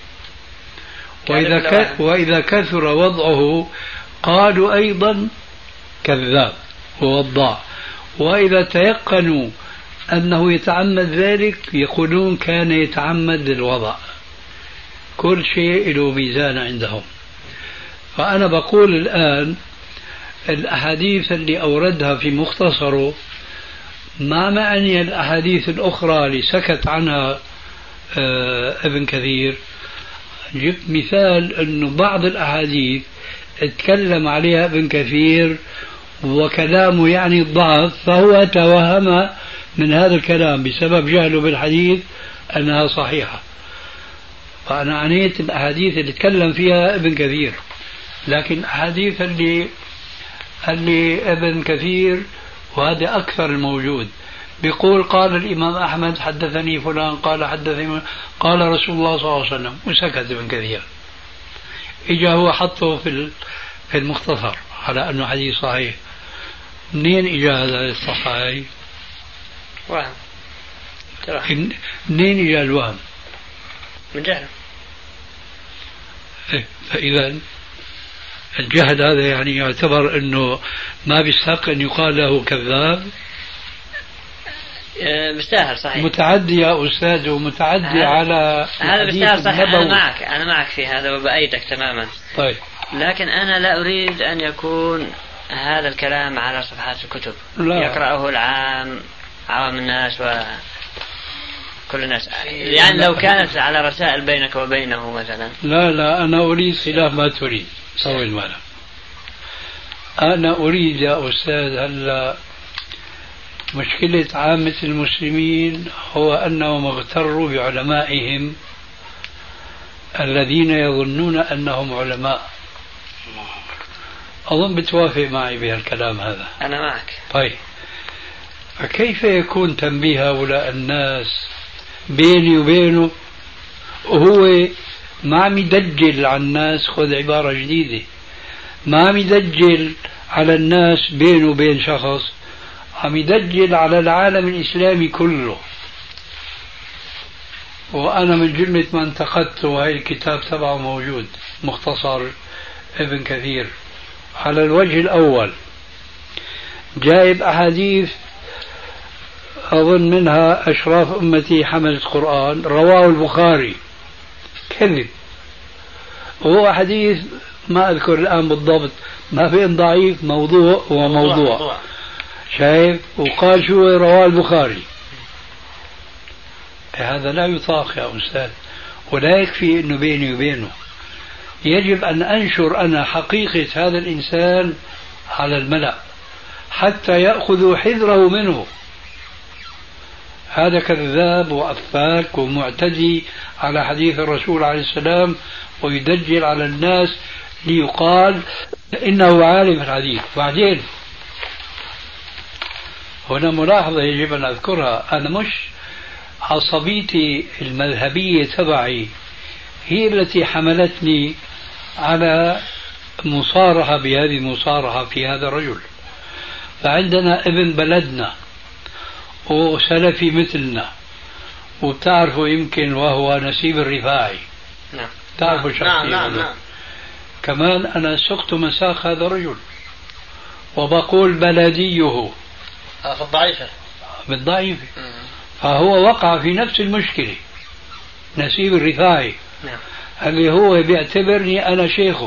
وإذا كثر وضعه قالوا أيضا كذاب ووضاع. وإذا تيقنوا أنه يتعمد ذلك يقولون كان يتعمد الوضع. كل شيء له ميزان عندهم. فأنا بقول الآن الأحاديث اللي أوردها في مختصره ما معني الأحاديث الأخرى اللي سكت عنها ابن كثير. جبت مثال أنه بعض الأحاديث اتكلم عليها ابن كثير وكلامه يعني الضعف، فهو توهم من هذا الكلام بسبب جهله بالحديث أنها صحيحة. فأنا عنيت الأحاديث اللي تكلم فيها ابن كثير، لكن الأحاديث اللي ابن كثير وهذا أكثر الموجود بيقول قال الإمام أحمد حدثني فلان قال حدثني قال رسول الله صلى الله عليه وسلم وسكت ابن كثير. إجا هو حطه في المختصر على أنه حديث صحيح. منين إجا هذا الصحيح؟ وهم. منين إجا الوهم؟ من جهل. فإذا الجهل هذا يعني يعتبر أنه ما بيستحق أن يقال له كذاب. بيستاهل صحيح. متعدي يا أستاذ ومتعدي على هذا بيستاهل صحيح. أنا معك في هذا وبأيدك تماما. طيب. لكن أنا لا أريد أن يكون هذا الكلام على صفحات الكتب لا. يقرأه العام عوام الناس وكل الناس، يعني لو كانت على رسائل بينك وبينه مثلا. لا أنا أريد خلاف ما تريد. طول بالك. أنا أريد يا أستاذ هلا مشكلة عامة المسلمين هو أنهم اغتروا بعلمائهم الذين يظنون أنهم علماء. أظن بتوافق معي بهالكلام هذا. أنا معك. طيب فكيف يكون تنبيه هؤلاء الناس بيني وبينه وهو ما عم يدجل على الناس؟ خذ عبارة جديدة، ما عم يدجل على الناس بينه وبين شخص، عم يدجل على العالم الإسلامي كله. وأنا من جملة ما انتقدته وهي الكتاب تبعه موجود مختصر ابن كثير. على الوجه الأول جايب أحاديث أظن منها أشراف أمتي حملة القرآن رواه البخاري، كذب. وهو حديث ما أذكر الآن بالضبط، ما بين ضعيف موضوع وموضوع. شايف؟ وقال شو رواه البخاري. هذا لا يطاق يا أستاذ، ولا يكفي أنه بيني وبينه. يجب أن أنشر أنا حقيقة هذا الإنسان على الملأ حتى يأخذوا حذره منه. هذا كذاب وأفاك ومعتدي على حديث الرسول عليه السلام ويدجل على الناس ليقال إنه عالم في الحديث. بعدين هنا ملاحظة يجب أن أذكرها، أنا مش عصبيتي المذهبية تبعي هي التي حملتني على مصارحة بهذه المصارحة في هذا الرجل. فعندنا ابن بلدنا وسلفي مثلنا، وبتعرفوا يمكن وهو نسيب الرفاعي. نعم. تعرفوا شخصيا. نعم. كمان أنا سقت مساق هذا الرجل وبقول بلديه في الضعيفة بالضعيفة. فهو وقع في نفس المشكلة، نسيب الرفاعي. نعم. اللي هو بيعتبرني أنا شيخه،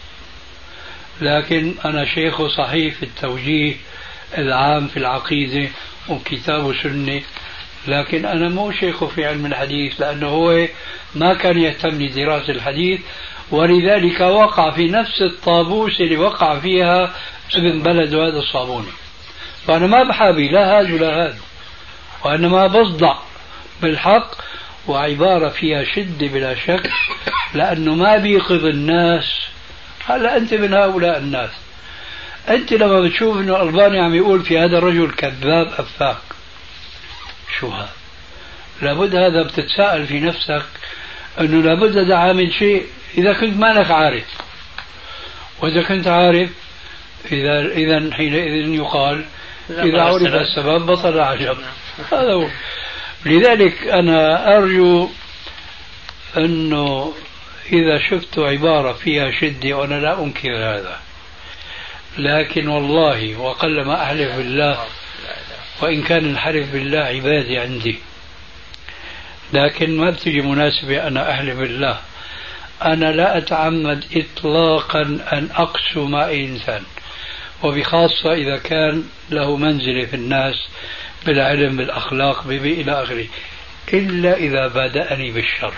لكن أنا شيخه صحيح في التوجيه العام في العقيدة وكتاب وسنة، لكن أنا مو شيخه في علم الحديث، لأنه هو ما كان يهتم لدراسة الحديث، ولذلك وقع في نفس الطابوس اللي وقع فيها ابن بلد هذا الصابوني. فأنا ما بحابي لا هذا ولا هذا، وإنما بصدع بالحق، وعبارة فيها شدة بلا شك، لأنه ما بيقظ الناس. هلا أنت من هؤلاء الناس، أنت لما بتشوف أنه الألباني عم يقول في هذا الرجل كذاب أفاك، شو هذا؟ لابد هذا بتتساءل في نفسك أنه لابد هذا عامل شيء إذا كنت مانك عارف، وإذا كنت عارف إذا حينئذ يقال إذا عرف السبب بطل عجب. هذا هو. لذلك أنا أرجو أنه إذا شفت عبارة فيها شدة، وأنا لا أنكر هذا، لكن والله وقل ما أحلف بالله، وإن كان الحلف بالله عبادي عندي، لكن ما بتجي مناسبة أنا أحلف بالله. أنا لا أتعمد إطلاقا أن أقسو مع أي إنسان، وبخاصة إذا كان له منزلة في الناس بالعلم بالأخلاق إلى آخره، إلا إذا بدأني بالشر.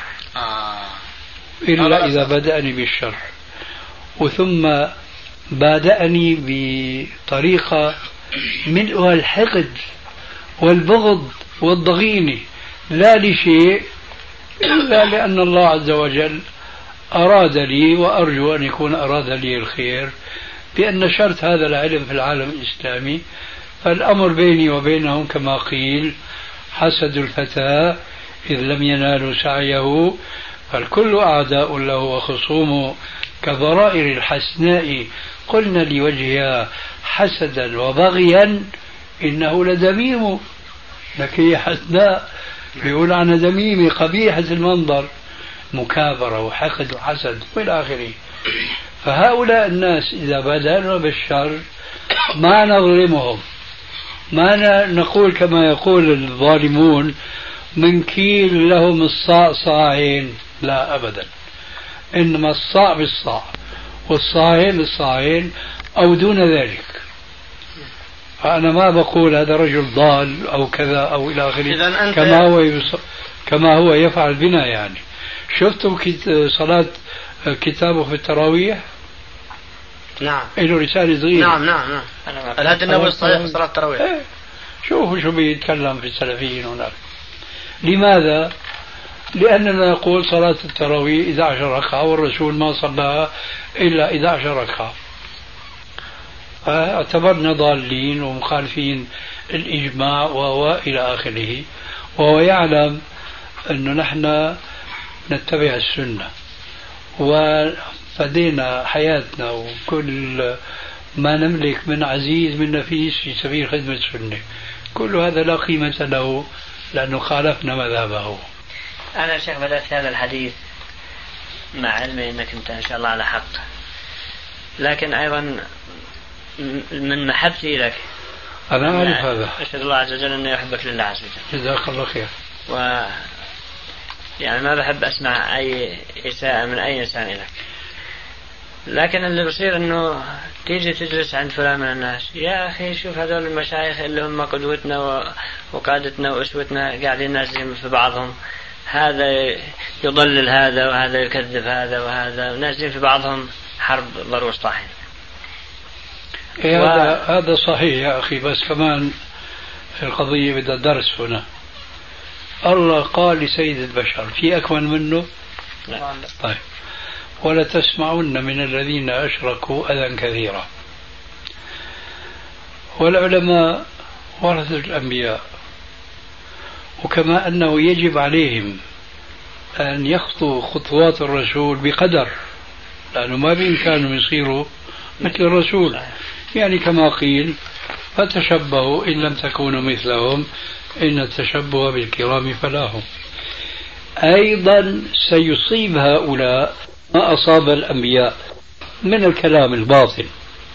إلا إذا بدأني بالشر، وثم بدأني بطريقة ملؤها الحقد والبغض والضغينة، لا لشيء إلا لأن الله عز وجل أراد لي، وأرجو أن يكون أراد لي الخير، بأن نشرت هذا العلم في العالم الإسلامي. فالأمر بيني وبينهم كما قيل حسد الفتى إذ لم ينالوا سعيه، فالكل أعداء له وخصومه كضرائر الحسناء، قلنا لوجهها حسدا وبغيا إنه لدميم. لكن هي حسناء بيقول عنها دميمة قبيحة المنظر، مكابرة وحقد وحسد وإلى آخره. فهؤلاء الناس إذا بدأنا بالشر ما نظلمهم، ما نقول كما يقول الظالمون من كيل لهم الصاع صاعين، لا أبدا، إنما الصاع بالصاع والصاعين بالصاعين أو دون ذلك. فأنا ما بقول هذا رجل ضال أو كذا أو إلى آخره، كما هو يفعل بنا. يعني شفتم صلاة كتابه في التراويح؟ نعم. له رسالة صغيرة. نعم. الهدي النبوي الصحيح في صلاة التراويح. شوفوا شو بيتكلم في السلفيين هناك. لماذا؟ لأننا نقول صلاة التراويح 11 ركعة، والرسول ما صلاها إلا 11 ركعة، اعتبرنا ضالين ومخالفين الإجماع وإلى آخره. وهو يعلم أنه نحن نتبع السنة وفدينا حياتنا وكل ما نملك من عزيز من نفيس في سبيل خدمة السنة. كل هذا لا قيمة له لأنه خالفنا مذهبه. أنا شيخ بدأت هذا الحديث مع علمي أنك أنت إن شاء الله على حق، لكن أيضا من محبتي لك أنا أعرف هذا، أشهد الله عز وجل أنه يحبك لله عز وجل. جزاك الله خير. يعني ما بحب أسمع أي إساءة من أي إنسان إليك، لكن اللي بصير أنه تيجي تجلس عند فلان من الناس، يا أخي شوف هذول المشايخ اللي هم قدوتنا وقادتنا وأسوتنا قاعدين نازلين في بعضهم، هذا يضلل هذا وهذا يكذب هذا وهذا، نازلين في بعضهم حرب ضروس طاحن. هذا صحيح يا أخي، بس كمان القضية بدها درس هنا. الله قال لسيد البشر في أكمل منه؟ لا. طيب ولتسمعن من الذين أشركوا أذى كثيرا. والعلماء ورثة الأنبياء، وكما أنه يجب عليهم أن يخطوا خطوات الرسول بقدر، لأنه ما بإمكانهم يصيروا مثل الرسول، يعني كما قيل فتشبهوا إن لم تكونوا مثلهم إن التشبه بالكرام فلاهم. أيضا سيصيب هؤلاء ما أصاب الأنبياء من الكلام الباطل.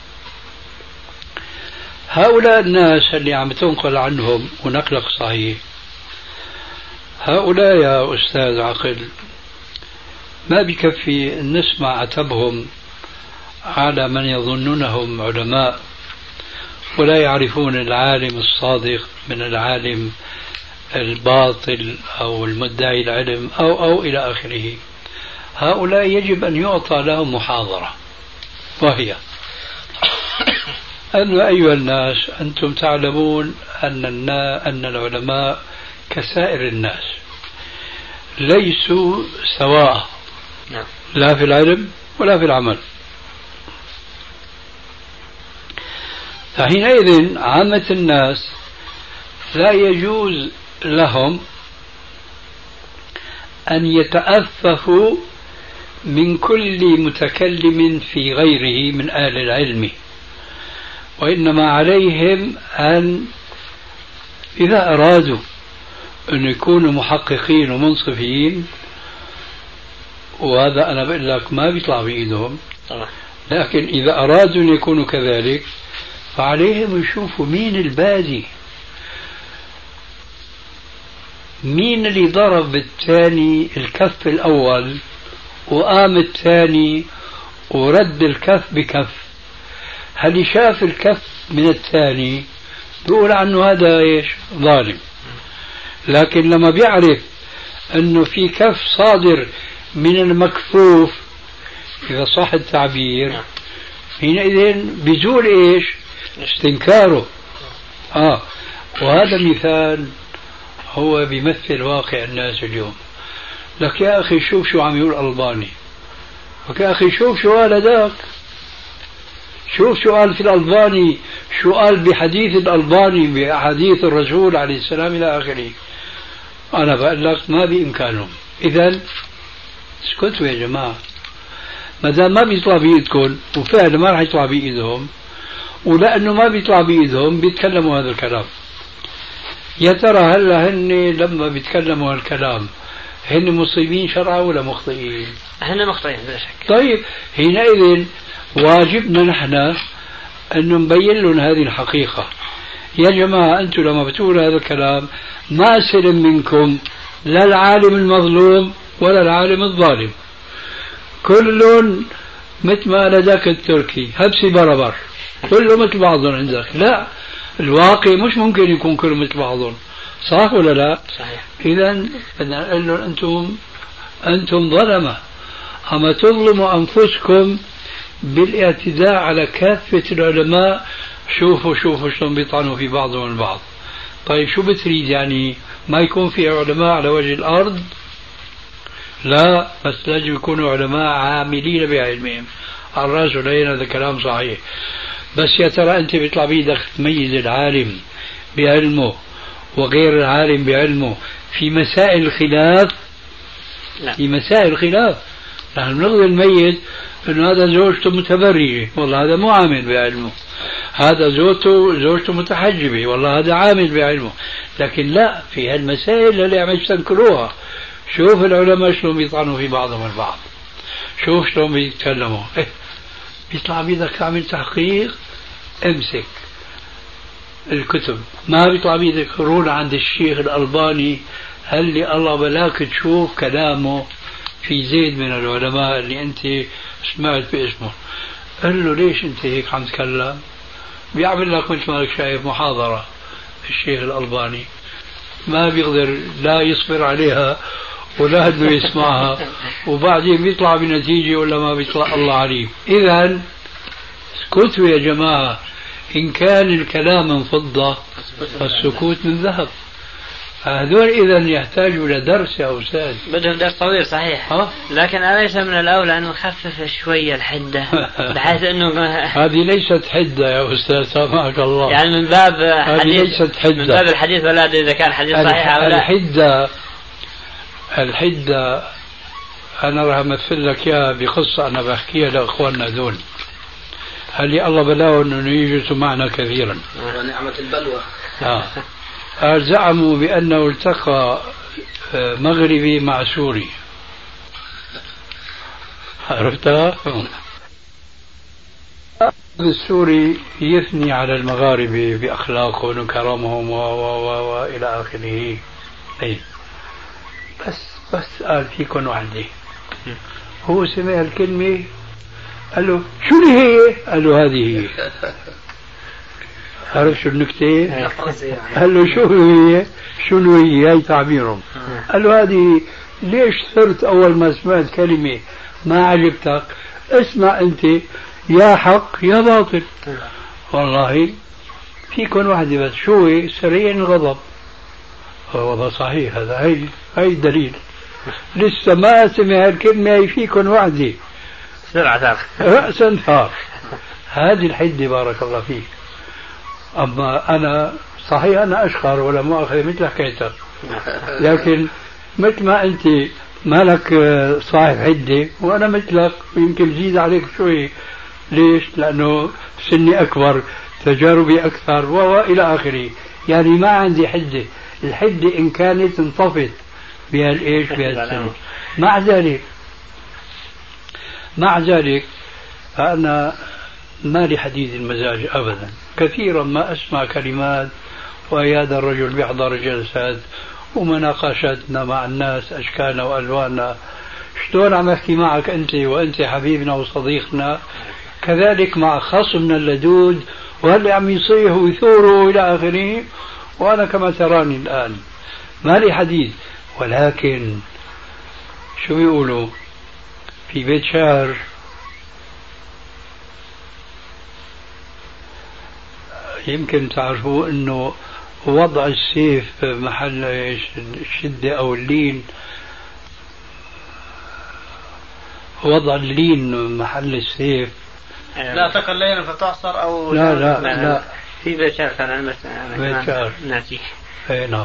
هؤلاء الناس اللي عم تنقل عنهم ونقلك صحيح، هؤلاء يا أستاذ عقل ما بكفي نسمع عتبهم على من يظنونهم علماء ولا يعرفون العالم الصادق من العالم الباطل أو المدعي العلم أو إلى آخره. هؤلاء يجب أن يعطى لهم محاضرة، وهي أن أيها الناس أنتم تعلمون أن العلماء كسائر الناس ليسوا سواء، لا في العلم ولا في العمل. فحينئذ عامة الناس لا يجوز لهم أن يتأففوا من كل متكلم في غيره من أهل العلم، وإنما عليهم أن إذا أرادوا أن يكونوا محققين ومنصفين، وهذا أنا بقول لك ما بيطلع بإيدهم، لكن إذا أرادوا أن يكونوا كذلك فعليهم يشوفوا مين البادي، مين اللي ضرب الثاني الكف الأول وقام الثاني ورد الكف بكف. هل شاف الكف من الثاني بيقول عنه هذا ايش؟ ظالم. لكن لما بيعرف انه في كف صادر من المكفوف، اذا صح التعبير، حينئذ بيزول ايش؟ استنكاره. وهذا مثال هو بيمثل واقع الناس اليوم. لك يا أخي شوف شو عم يقول الألباني، لك يا أخي شوف شو قال هذاك، شوف شو قال في الألباني، شو قال بحديث الألباني بحديث الرسول عليه السلام إلى آخره. أنا بقول لك ما بإمكانهم. إذن اسكتوا يا جماعة، ما دام ما بيطلع بإيدكم، وفعلا ما راح يطلع بإيدهم، ولأنه ما بيطلع بإيدهم بيتكلموا هذا الكلام. يا ترى هلا هن لما بيتكلموا هالكلام هن مصيبين شرعا ولا مخطئين؟ هن مخطئين بلا شك. طيب حينئذ واجبنا نحن أن نبين لهم هذه الحقيقة. يا جماعة أنتم لما بتقولوا هذا الكلام ما سلم منكم لا العالم المظلوم ولا العالم الظالم، كل مثل ما لديك التركي هبسي بربر، كله مثل بعضهم عندك. لا، الواقع مش ممكن يكون كله مثل بعضهم، صح ولا لا؟ صحيح. إذا بدنا نقول لهم أنتم ظلمة، أما تظلموا أنفسكم بالاعتداء على كافة العلماء. شوفوا شلون بيطعنوا في بعضهم البعض. طيب شو بتريد يعني ما يكون في علماء على وجه الأرض؟ لا، بس لازم يكونوا علماء عاملين بعلمهم. على الرأس والعين، هذا كلام صحيح. بس يا ترى أنت بيطلع بيدك تميز العالم بعلمه وغير العالم بعلمه في مسائل الخلاف؟ لا. في مسائل الخلاف نحن بنقدر نميز انه هذا زوجته متبرجة، والله هذا مو عامل بعلمه. هذا زوجته متحجبة، والله هذا عامل بعلمه. لكن لا، في هالمسائل اللي عم يستنكروها، شوف العلماء شلون بيطعنوا في بعضهم البعض، شوف شلون بيتكلموا. بيطلع بيدك تعمل تحقيق، امسك الكتب. ما بيطلع بيدك روح عند الشيخ الألباني، هل لي الله بلاك تشوف كلامه في زيد من العلماء اللي انت سمعت باسمه. قال له ليش انت هيك عم تتكلم؟ بيعمل لك مثل ما شايف محاضرة الشيخ الألباني، ما بيقدر لا يصبر عليها ولا بده يسمعها، وبعدين بيطلع بنتيجة ولا ما بيطلع، الله عليم. إذا اسكتوا يا جماعة، إن كان الكلام من فضة فالسكوت من ذهب. هذول إذا يحتاجوا لدرس يا أستاذ. بدهم درس طويل صحيح. لكن أليس من الأولى أن نخفف شوية الحدة بحيث أنه هذه ليست حدة يا أستاذ سامحك الله. يعني من باب هذه ليست حدة، من باب الحديث ولا أدري إذا كان حديث صحيح أو لا. الحدة أنا راح أمثل لك إياها بقصة أنا بحكيها لأخواننا دول. هل الله بلاو أنه يجلسوا معنا كثيرا. ونعمة البلوى. زعموا بأنه التقى مغربي مع سوري. عرفتها؟ السوري يثني على المغاربة بأخلاقهم وكرمهم وإلى آخره. بس قال فيكم وحدة. هو سمع الكلمة قال له شو اللي هي؟ قال له هذه هي. عرف شو النكتة؟ قال له شو هي؟ هاي تعبيرهم. قال له هذه. ليش صرت أول ما سمعت كلمة ما عجبتك؟ اسمع أنت يا حق يا باطل. والله فيكم وحدة بس شو هي؟ سريع الغضب. والله صحيح هذا. هاي دليل. لسه ما سمع الكلمة هي فيكم وحدة. سرعة رأسا ثار. هذه الحدة بارك الله فيك. أما أنا صحيح أنا أشخر ولا مؤاخذة مثل حكيتك، لكن مثل ما أنت مالك صاحب حدة وأنا مثلك ويمكن زيد عليك شوي. ليش؟ لأنه سني أكبر، تجاربي أكثر وإلى آخره. يعني ما عندي حدة. الحدة إن كانت انطفت بهالإيش بهالسنة. مع ذلك فأنا ما لي حديد المزاج أبدا. كثيرا ما أسمع كلمات وهذا الرجل بيحضر جلسات ومناقشاتنا مع الناس أشكالنا وألواننا. شلون عم أحكي معك أنت وأنت حبيبنا وصديقنا، كذلك مع خصمنا اللدود وهل عم يصيح ويثور إلى آخره. وأنا كما تراني الآن ما لي حديد. ولكن شو بيقولوا في بيت شعر يمكن تعرفوا أنه وضع السيف محل الشدة أو اللين، وضع اللين محل السيف. لا تكن لينا فتعصر أو لا في بيت شعر كان بيت شعر ناسي. نعم.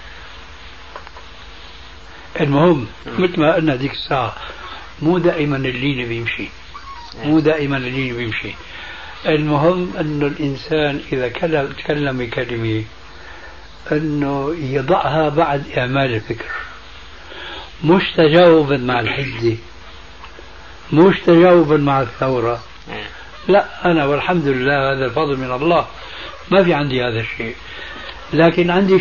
المهم مثل ما قلنا ذيك الساعة مو دائما اللين بيمشي. المهم أنه الإنسان إذا تكلم بكلمة أنه يضعها بعد إعمال الفكر، مش تجاوبا مع الحدة، مش تجاوبا مع الثورة. لا، أنا والحمد لله هذا الفضل من الله ما في عندي هذا الشيء. لكن عندي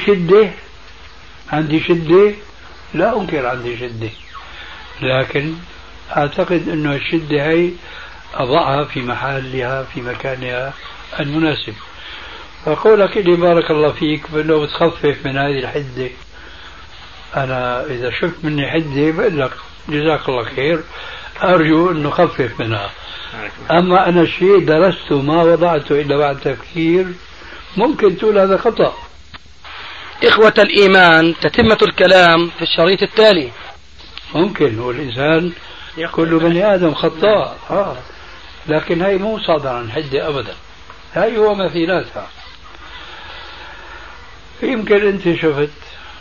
شدة لا أنكر عندي شدة، لكن أعتقد أنه الشدة هي أضعها في محلها في مكانها المناسب. فقولك لي بارك الله فيك بأنه بتخفف من هذه الحدة، أنا إذا شفت مني حدة بقول لك جزاك الله خير، أرجو أنه خفف منها. أما أنا شيء درسته ما وضعته إلا بعد تفكير ممكن تقول هذا خطأ. إخوة الإيمان، تتمة الكلام في الشريط التالي. ممكن، والإنسان كل بني آدم خطاء. لكن هاي مو صادرة عن حدة أبدا، هاي هو مثيلاتها. يمكن أنت شفت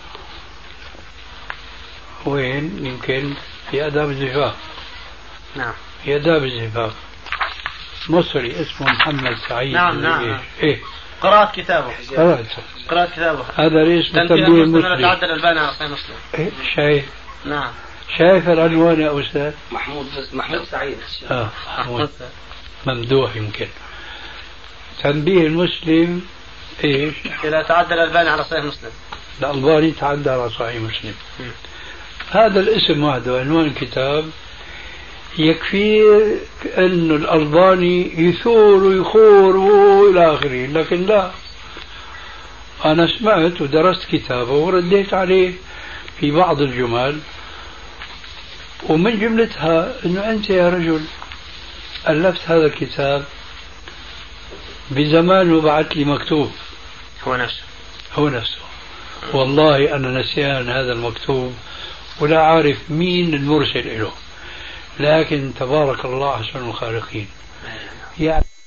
وين؟ يمكن في آداب الزفاف. نعم، في آداب الزفاف مصري اسمه محمد سعيد. نعم. إيه؟ قرأت كتابه. هذا ليش تنبيه المسلم. تعدل الباني على صحيح مسلم. إيه شايف؟ نعم. شايف العنوان يا أستاذ؟ محمود سعيد. ممدوح يمكن. تنبيه المسلم إيش؟ إذا تعدل الباني على صحيح مسلم. الألباني تعدى على صحيح مسلم. هذا الاسم وحده عنوان الكتاب يكفي أن الألباني يثور ويخور وإلى آخره. لكن لا، أنا سمعت ودرست كتابه ورديت عليه في بعض الجمل، ومن جملتها أنه أنت يا رجل ألفت هذا الكتاب بزمان وبعث لي مكتوب. هو نفسه. والله أنا نسيان هذا المكتوب ولا عارف مين المرسل له، لكن تبارك الله أحسن الخالقين. يعني